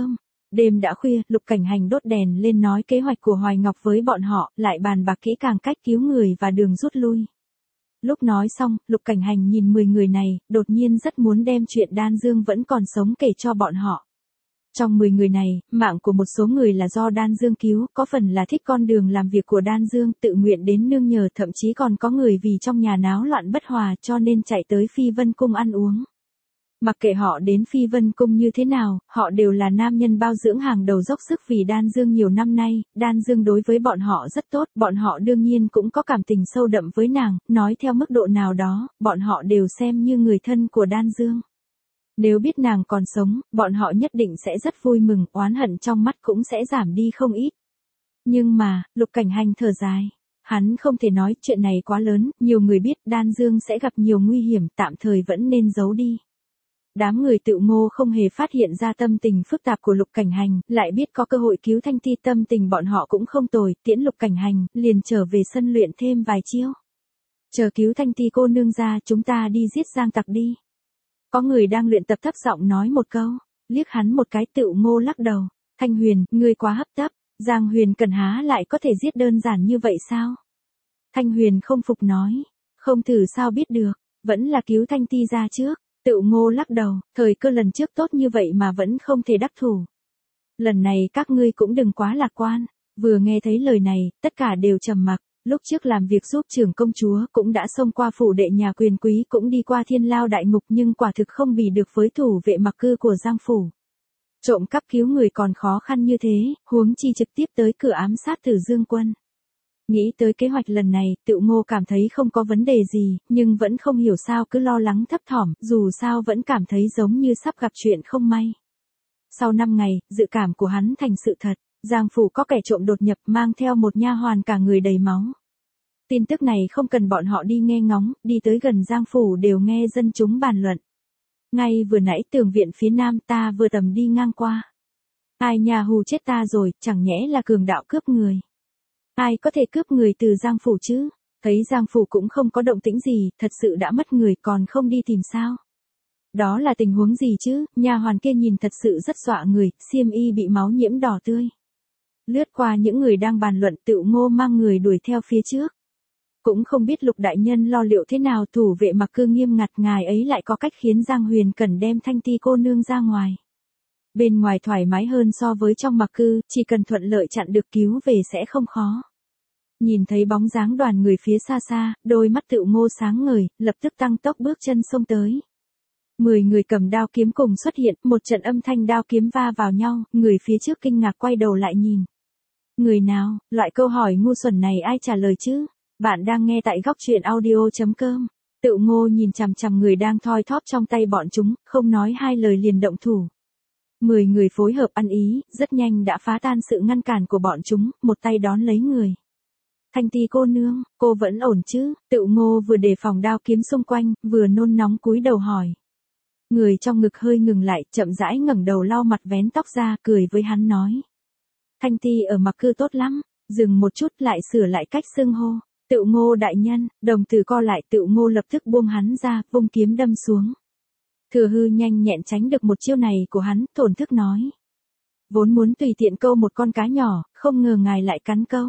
S1: Đêm đã khuya, Lục Cảnh Hành đốt đèn lên nói kế hoạch của Hoài Ngọc với bọn họ, lại bàn bạc kỹ càng cách cứu người và đường rút lui. Lúc nói xong, Lục Cảnh Hành nhìn 10 người này, đột nhiên rất muốn đem chuyện Đan Dương vẫn còn sống kể cho bọn họ. Trong 10 người này, mạng của một số người là do Đan Dương cứu, có phần là thích con đường làm việc của Đan Dương, tự nguyện đến nương nhờ, thậm chí còn có người vì trong nhà náo loạn bất hòa cho nên chạy tới Phi Vân Cung ăn uống. Mặc kệ họ đến Phi Vân Cung như thế nào, họ đều là nam nhân bao dưỡng hàng đầu dốc sức vì Đan Dương nhiều năm nay, Đan Dương đối với bọn họ rất tốt, bọn họ đương nhiên cũng có cảm tình sâu đậm với nàng, nói theo mức độ nào đó, bọn họ đều xem như người thân của Đan Dương. Nếu biết nàng còn sống, bọn họ nhất định sẽ rất vui mừng, oán hận trong mắt cũng sẽ giảm đi không ít. Nhưng mà, Lục Cảnh Hành thở dài. Hắn không thể nói chuyện này quá lớn, nhiều người biết Đan Dương sẽ gặp nhiều nguy hiểm, tạm thời vẫn nên giấu đi. Đám người Tự Ngô không hề phát hiện ra tâm tình phức tạp của Lục Cảnh Hành, lại biết có cơ hội cứu Thanh Ti, tâm tình bọn họ cũng không tồi, tiễn Lục Cảnh Hành, liền trở về sân luyện thêm vài chiêu. Chờ cứu Thanh Ti cô nương ra, chúng ta đi giết Giang Tặc đi. Có người đang luyện tập thấp giọng nói một câu, liếc hắn một cái. Tự Ngô lắc đầu, Thanh Huyền, ngươi quá hấp tấp, Giang Huyền Cần há lại có thể giết đơn giản như vậy sao? Thanh Huyền không phục nói, không thử sao biết được, vẫn là cứu Thanh Ti ra trước. Tự Ngô lắc đầu, thời cơ lần trước tốt như vậy mà vẫn không thể đắc thủ. Lần này các ngươi cũng đừng quá lạc quan. Vừa nghe thấy lời này, tất cả đều trầm mặc. Lúc trước làm việc giúp trưởng công chúa cũng đã xông qua phủ đệ nhà quyền quý, cũng đi qua Thiên Lao đại ngục, nhưng quả thực không bì được với thủ vệ Mặc Cư của Giang phủ. Trộm cắp cứu người còn khó khăn như thế, huống chi trực tiếp tới cửa ám sát Tử Dương Quân. Nghĩ tới kế hoạch lần này, Tự Ngô cảm thấy không có vấn đề gì, nhưng vẫn không hiểu sao cứ lo lắng thấp thỏm, dù sao vẫn cảm thấy giống như sắp gặp chuyện không may. Sau 5 ngày, dự cảm của hắn thành sự thật, Giang phủ có kẻ trộm đột nhập mang theo một nha hoàn cả người đầy máu. Tin tức này không cần bọn họ đi nghe ngóng, đi tới gần Giang phủ đều nghe dân chúng bàn luận. Ngay vừa nãy tường viện phía nam ta vừa tầm đi ngang qua. Ai nhà hù chết ta rồi, chẳng nhẽ là cường đạo cướp người. Ai có thể cướp người từ Giang phủ chứ? Thấy Giang phủ cũng không có động tĩnh gì, thật sự đã mất người còn không đi tìm sao? Đó là tình huống gì chứ? Nha hoàn kia nhìn thật sự rất dọa người, xiêm y bị máu nhiễm đỏ tươi. Lướt qua những người đang bàn luận, Tự Ngô mang người đuổi theo phía trước. Cũng không biết Lục đại nhân lo liệu thế nào, thủ vệ Mặc Cư nghiêm ngặt, ngài ấy lại có cách khiến Giang Huyền Cần đem Thanh Ti cô nương ra ngoài. Bên ngoài thoải mái hơn so với trong Mặc Cư, chỉ cần thuận lợi chặn được cứu về sẽ không khó. Nhìn thấy bóng dáng đoàn người phía xa xa, đôi mắt Tự Ngô sáng ngời, lập tức tăng tốc bước chân xông tới. 10 người cầm đao kiếm cùng xuất hiện, một trận âm thanh đao kiếm va vào nhau, người phía trước kinh ngạc quay đầu lại nhìn. Người nào? Loại câu hỏi ngu xuẩn này ai trả lời chứ? Bạn đang nghe tại góc truyện audio.com. Tự Ngô nhìn chằm chằm người đang thoi thóp trong tay bọn chúng, không nói hai lời liền động thủ. 10 người phối hợp ăn ý, rất nhanh đã phá tan sự ngăn cản của bọn chúng, một tay đón lấy người. Thanh Ti cô nương, cô vẫn ổn chứ? Tự Ngô vừa đề phòng đao kiếm xung quanh, vừa nôn nóng cúi đầu hỏi. Người trong ngực hơi ngừng lại, chậm rãi ngẩng đầu lau mặt vén tóc ra, cười với hắn nói. Thanh Ti ở Mặc Cư tốt lắm, dừng một chút lại sửa lại cách xưng hô. Tự Ngô đại nhân, đồng tử co lại, Tự Ngô lập tức buông hắn ra, vung kiếm đâm xuống. Thừa Hư nhanh nhẹn tránh được một chiêu này của hắn, thổn thức nói. Vốn muốn tùy tiện câu một con cá nhỏ, không ngờ ngài lại cắn câu.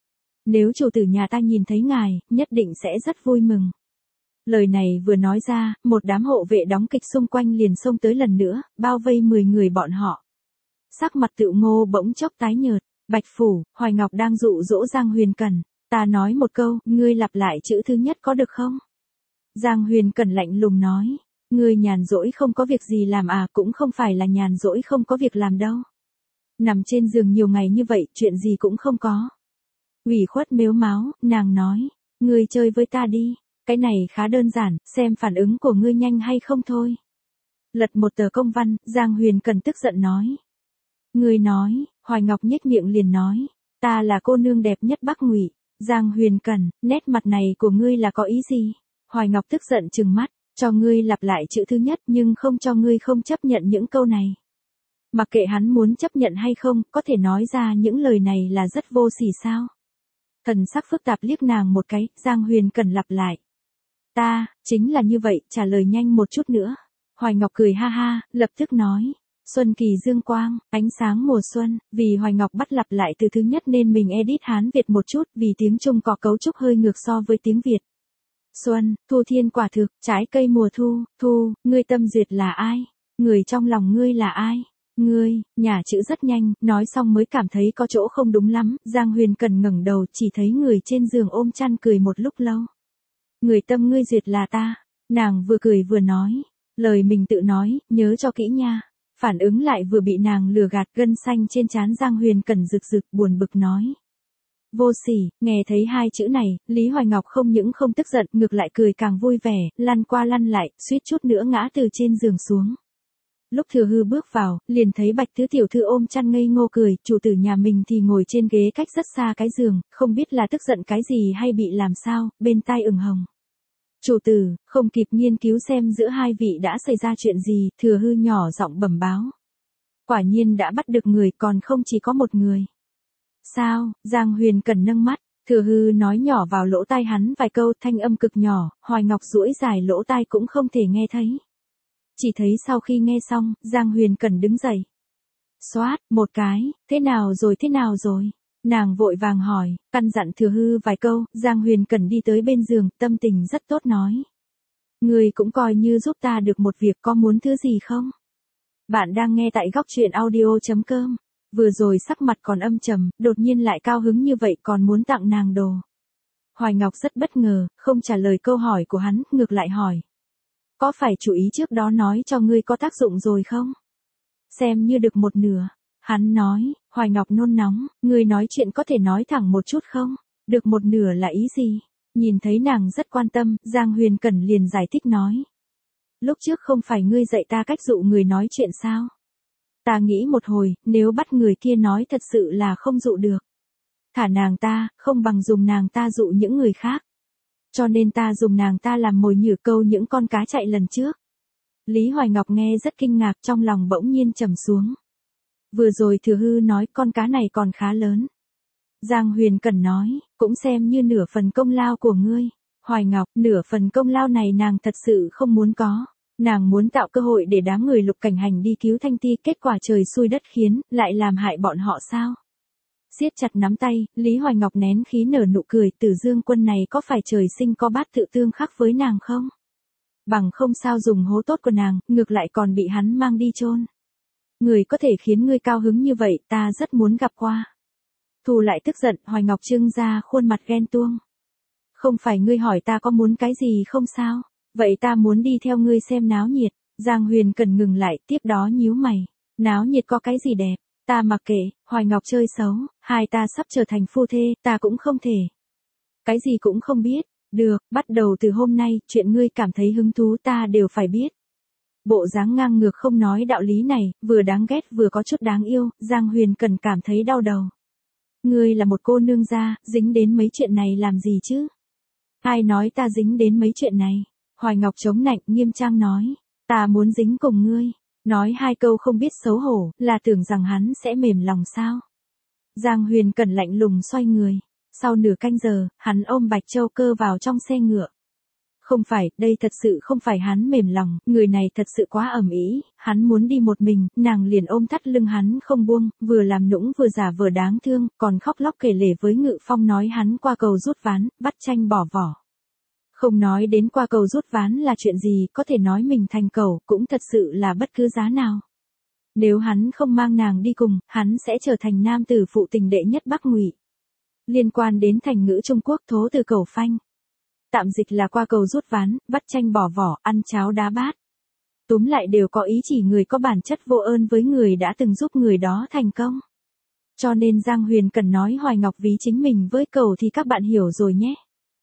S1: Nếu chủ tử nhà ta nhìn thấy ngài, nhất định sẽ rất vui mừng. Lời này vừa nói ra, một đám hộ vệ đóng kịch xung quanh liền xông tới lần nữa, bao vây 10 người bọn họ. Sắc mặt Tự Ngô bỗng chốc tái nhợt. Bạch Phủ, Hoài Ngọc đang dụ dỗ Giang Huyền Cần. Ta nói một câu, ngươi lặp lại chữ thứ nhất có được không? Giang Huyền Cần lạnh lùng nói. Ngươi nhàn rỗi không có việc gì làm à? Cũng không phải là nhàn rỗi không có việc làm đâu. Nằm trên giường nhiều ngày như vậy, chuyện gì cũng không có. Ủy khuất mếu máo, nàng nói. Ngươi chơi với ta đi. Cái này khá đơn giản, xem phản ứng của ngươi nhanh hay không thôi. Lật một tờ công văn, Giang Huyền Cần tức giận nói. Ngươi nói, Hoài Ngọc nhếch miệng liền nói. Ta là cô nương đẹp nhất Bắc Ngụy. Giang Huyền Cần, nét mặt này của ngươi là có ý gì? Hoài Ngọc tức giận trừng mắt, cho ngươi lặp lại chữ thứ nhất nhưng không cho ngươi không chấp nhận những câu này. Mặc kệ hắn muốn chấp nhận hay không, có thể nói ra những lời này là rất vô sỉ sao? Thần sắc phức tạp liếc nàng một cái, Giang Huyền Cần lặp lại. Ta, chính là như vậy, trả lời nhanh một chút nữa. Hoài Ngọc cười ha ha, lập tức nói. Xuân kỳ dương quang, ánh sáng mùa xuân, vì Hoài Ngọc bắt lặp lại từ thứ nhất nên mình edit Hán Việt một chút vì tiếng Trung có cấu trúc hơi ngược so với tiếng Việt. Xuân, thu thiên quả thực, trái cây mùa thu, thu, ngươi tâm duyệt là ai? Người trong lòng ngươi là ai? Ngươi, nhả chữ rất nhanh, nói xong mới cảm thấy có chỗ không đúng lắm, Giang Huyền Cần ngẩng đầu chỉ thấy người trên giường ôm chăn cười một lúc lâu. Người tâm ngươi duyệt là ta, nàng vừa cười vừa nói, lời mình tự nói, nhớ cho kỹ nha. Phản ứng lại vừa bị nàng lừa gạt, gân xanh trên trán Giang Huyền Cần rực rực buồn bực nói. Vô sỉ, nghe thấy hai chữ này, Lý Hoài Ngọc không những không tức giận, ngược lại cười càng vui vẻ, lăn qua lăn lại, suýt chút nữa ngã từ trên giường xuống. Lúc Thừa Hư bước vào, liền thấy Bạch Tứ tiểu thư ôm chăn ngây ngô cười, chủ tử nhà mình thì ngồi trên ghế cách rất xa cái giường, không biết là tức giận cái gì hay bị làm sao, bên tai ửng hồng. Chủ tử, không kịp nghiên cứu xem giữa hai vị đã xảy ra chuyện gì, Thừa Hư nhỏ giọng bẩm báo. Quả nhiên đã bắt được người, còn không chỉ có một người. Sao? Giang Huyền Cần nâng mắt, Thừa Hư nói nhỏ vào lỗ tai hắn vài câu, thanh âm cực nhỏ, Hoài Ngọc duỗi dài lỗ tai cũng không thể nghe thấy. Chỉ thấy sau khi nghe xong, Giang Huyền Cần đứng dậy. Xoát, một cái, thế nào rồi? Nàng vội vàng hỏi, căn dặn Thừa Hư vài câu, Giang Huyền Cần đi tới bên giường, tâm tình rất tốt nói. Người cũng coi như giúp ta được một việc, có muốn thứ gì không? Bạn đang nghe tại góc truyện audio.com. Vừa rồi sắc mặt còn âm trầm, đột nhiên lại cao hứng như vậy còn muốn tặng nàng đồ. Hoài Ngọc rất bất ngờ, không trả lời câu hỏi của hắn, ngược lại hỏi. Có phải chú ý trước đó nói cho ngươi có tác dụng rồi không? Xem như được một nửa. Hắn nói, Hoài Ngọc nôn nóng, ngươi nói chuyện có thể nói thẳng một chút không? Được một nửa là ý gì? Nhìn thấy nàng rất quan tâm, Giang Huyền Cần liền giải thích nói. Lúc trước không phải ngươi dạy ta cách dụ người nói chuyện sao? Ta nghĩ một hồi, nếu bắt người kia nói thật sự là không dụ được. Thả nàng ta, không bằng dùng nàng ta dụ những người khác. Cho nên ta dùng nàng ta làm mồi nhử câu những con cá chạy lần trước. Lý Hoài Ngọc nghe rất kinh ngạc, trong lòng bỗng nhiên trầm xuống. Vừa rồi Thừa Hư nói con cá này còn khá lớn. Giang Huyền Cần nói, cũng xem như nửa phần công lao của ngươi. Hoài Ngọc, nửa phần công lao này nàng thật sự không muốn có. Nàng muốn tạo cơ hội để đám người Lục Cảnh Hành đi cứu Thanh Ti, kết quả trời xui đất khiến, lại làm hại bọn họ sao? Siết chặt nắm tay, Lý Hoài Ngọc nén khí nở nụ cười, Tử Dương Quân này có phải trời sinh có bát tự tương khắc với nàng không? Bằng không sao dùng hố tốt của nàng, ngược lại còn bị hắn mang đi chôn. Người có thể khiến ngươi cao hứng như vậy, ta rất muốn gặp qua. Thu lại tức giận, Hoài Ngọc trưng ra khuôn mặt ghen tuông. Không phải ngươi hỏi ta có muốn cái gì không sao? Vậy ta muốn đi theo ngươi xem náo nhiệt. Giang Huyền Cần ngừng lại, tiếp đó nhíu mày. Náo nhiệt có cái gì đẹp? Ta mặc kệ, Hoài Ngọc chơi xấu, hai ta sắp trở thành phu thê, ta cũng không thể. Cái gì cũng không biết. Được, bắt đầu từ hôm nay, chuyện ngươi cảm thấy hứng thú ta đều phải biết. Bộ dáng ngang ngược không nói đạo lý này, vừa đáng ghét vừa có chút đáng yêu, Giang Huyền Cần cảm thấy đau đầu. Ngươi là một cô nương gia, dính đến mấy chuyện này làm gì chứ? Ai nói ta dính đến mấy chuyện này? Hoài Ngọc chống nạnh, nghiêm trang nói. Ta muốn dính cùng ngươi. Nói hai câu không biết xấu hổ, là tưởng rằng hắn sẽ mềm lòng sao? Giang Huyền Cần lạnh lùng xoay người. Sau nửa canh giờ, hắn ôm Bạch Châu Cơ vào trong xe ngựa. Không phải, đây thật sự không phải hắn mềm lòng, người này thật sự quá ầm ĩ, hắn muốn đi một mình, nàng liền ôm thắt lưng hắn không buông, vừa làm nũng vừa giả vờ đáng thương, còn khóc lóc kể lể với Ngự Phong nói hắn qua cầu rút ván, bắt tranh bỏ vỏ. Không nói đến qua cầu rút ván là chuyện gì, có thể nói mình thành cầu, cũng thật sự là bất cứ giá nào. Nếu hắn không mang nàng đi cùng, hắn sẽ trở thành nam tử phụ tình đệ nhất Bắc Ngụy. Liên quan đến thành ngữ Trung Quốc thố từ cầu phanh. Tạm dịch là qua cầu rút ván, bắt tranh bỏ vỏ, ăn cháo đá bát. Túm lại đều có ý chỉ người có bản chất vô ơn với người đã từng giúp người đó thành công. Cho nên Giang Huyền Cần nói Hoài Ngọc ví chính mình với cầu thì các bạn hiểu rồi nhé.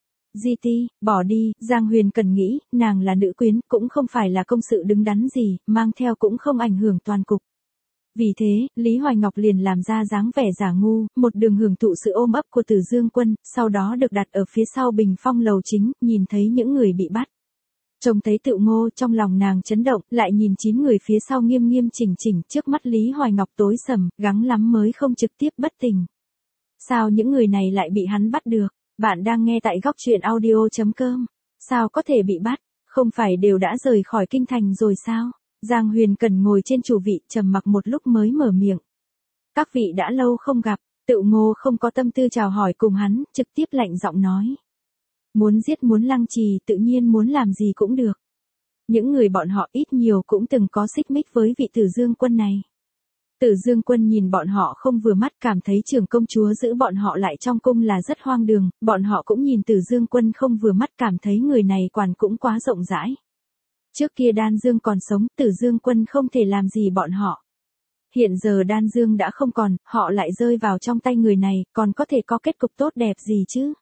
S1: GT, bỏ đi, Giang Huyền Cần nghĩ, nàng là nữ quyến, cũng không phải là công sự đứng đắn gì, mang theo cũng không ảnh hưởng toàn cục. Vì thế, Lý Hoài Ngọc liền làm ra dáng vẻ giả ngu, một đường hưởng thụ sự ôm ấp của Tử Dương Quân, sau đó được đặt ở phía sau bình phong lầu chính, nhìn thấy những người bị bắt. Trông thấy Tự Ngô, trong lòng nàng chấn động, lại nhìn 9 người phía sau nghiêm nghiêm chỉnh chỉnh, trước mắt Lý Hoài Ngọc tối sầm, gắng lắm mới không trực tiếp bất tỉnh. Sao những người này lại bị hắn bắt được? Bạn đang nghe tại góc truyện audio.com. Sao có thể bị bắt? Không phải đều đã rời khỏi kinh thành rồi sao? Giang Huyền Cẩn ngồi trên chủ vị trầm mặc một lúc mới mở miệng. Các vị đã lâu không gặp, Tự Ngô không có tâm tư chào hỏi cùng hắn, trực tiếp lạnh giọng nói. Muốn giết muốn lăng trì tự nhiên muốn làm gì cũng được. Những người bọn họ ít nhiều cũng từng có xích mích với vị Tử Dương Quân này. Tử Dương Quân nhìn bọn họ không vừa mắt, cảm thấy trưởng công chúa giữ bọn họ lại trong cung là rất hoang đường, bọn họ cũng nhìn Tử Dương Quân không vừa mắt, cảm thấy người này quản cũng quá rộng rãi. Trước kia Đan Dương còn sống, Tử Dương Quân không thể làm gì bọn họ. Hiện giờ Đan Dương đã không còn, họ lại rơi vào trong tay người này, còn có thể có kết cục tốt đẹp gì chứ?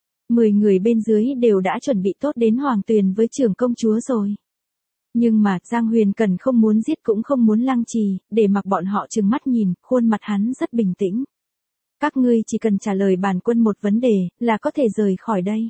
S1: 10 người bên dưới đều đã chuẩn bị tốt đến hoàng tuyền với trưởng công chúa rồi. Nhưng mà Giang Huyền Cẩn không muốn giết cũng không muốn lăng trì, để mặc bọn họ trừng mắt nhìn, khuôn mặt hắn rất bình tĩnh. Các ngươi chỉ cần trả lời bản quân một vấn đề, là có thể rời khỏi đây.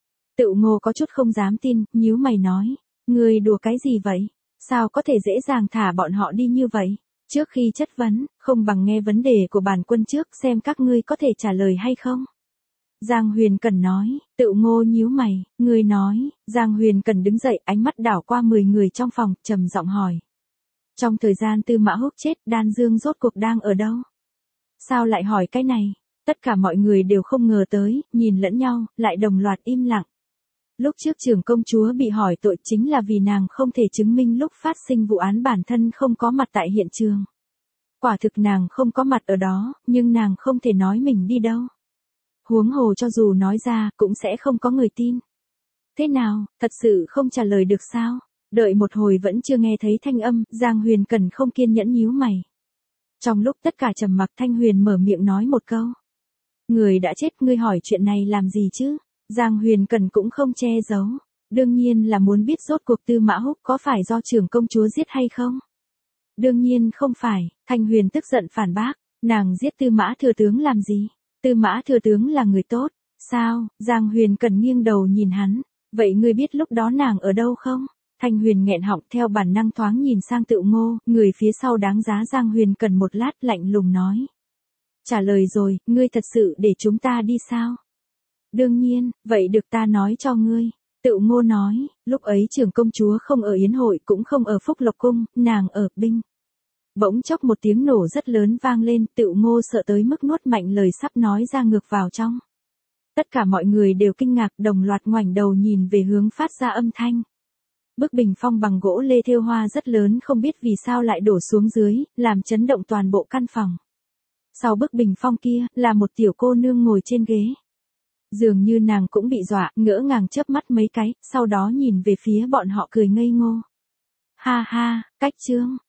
S1: Tự Ngô có chút không dám tin, nhíu mày nói, ngươi đùa cái gì vậy? Sao có thể dễ dàng thả bọn họ đi như vậy? Trước khi chất vấn, không bằng nghe vấn đề của bản quân trước xem các ngươi có thể trả lời hay không. Giang Huyền Cẩn nói, Tự Ngô nhíu mày, ngươi nói, Giang Huyền Cẩn đứng dậy, ánh mắt đảo qua 10 người trong phòng, trầm giọng hỏi. Trong thời gian Tư Mã Húc chết, Đan Dương rốt cuộc đang ở đâu? Sao lại hỏi cái này? Tất cả mọi người đều không ngờ tới, nhìn lẫn nhau, lại đồng loạt im lặng. Lúc trước trưởng công chúa bị hỏi tội chính là vì nàng không thể chứng minh lúc phát sinh vụ án bản thân không có mặt tại hiện trường. Quả thực nàng không có mặt ở đó, nhưng nàng không thể nói mình đi đâu. Huống hồ cho dù nói ra, cũng sẽ không có người tin. Thế nào, thật sự không trả lời được sao? Đợi một hồi vẫn chưa nghe thấy thanh âm, Giang Huyền Cẩn không kiên nhẫn nhíu mày. Trong lúc tất cả trầm mặc, Thanh Huyền mở miệng nói một câu. Người đã chết, ngươi hỏi chuyện này làm gì chứ? Giang Huyền Cẩn cũng không che giấu. Đương nhiên là muốn biết rốt cuộc Tư Mã Húc có phải do trưởng công chúa giết hay không? Đương nhiên không phải, Thanh Huyền tức giận phản bác. Nàng giết Tư Mã thừa tướng làm gì? Tư Mã thừa tướng là người tốt. Sao? Giang Huyền Cẩn nghiêng đầu nhìn hắn. Vậy ngươi biết lúc đó nàng ở đâu không? Thanh Huyền nghẹn họng, theo bản năng thoáng nhìn sang Tự Ngô, người phía sau đáng giá. Giang Huyền Cẩn một lát lạnh lùng nói. Trả lời rồi, ngươi thật sự để chúng ta đi sao? Đương nhiên, vậy được ta nói cho ngươi. Tự Ngô nói, lúc ấy trưởng công chúa không ở yến hội cũng không ở Phúc Lộc Cung, nàng ở binh. Bỗng chốc một tiếng nổ rất lớn vang lên, Tự Ngô sợ tới mức nuốt mạnh lời sắp nói ra ngược vào trong. Tất cả mọi người đều kinh ngạc, đồng loạt ngoảnh đầu nhìn về hướng phát ra âm thanh. Bức bình phong bằng gỗ lê thêu hoa rất lớn không biết vì sao lại đổ xuống dưới, làm chấn động toàn bộ căn phòng. Sau bức bình phong kia, là một tiểu cô nương ngồi trên ghế. Dường như nàng cũng bị dọa, ngỡ ngàng chớp mắt mấy cái, sau đó nhìn về phía bọn họ cười ngây ngô. Ha ha, cách trương,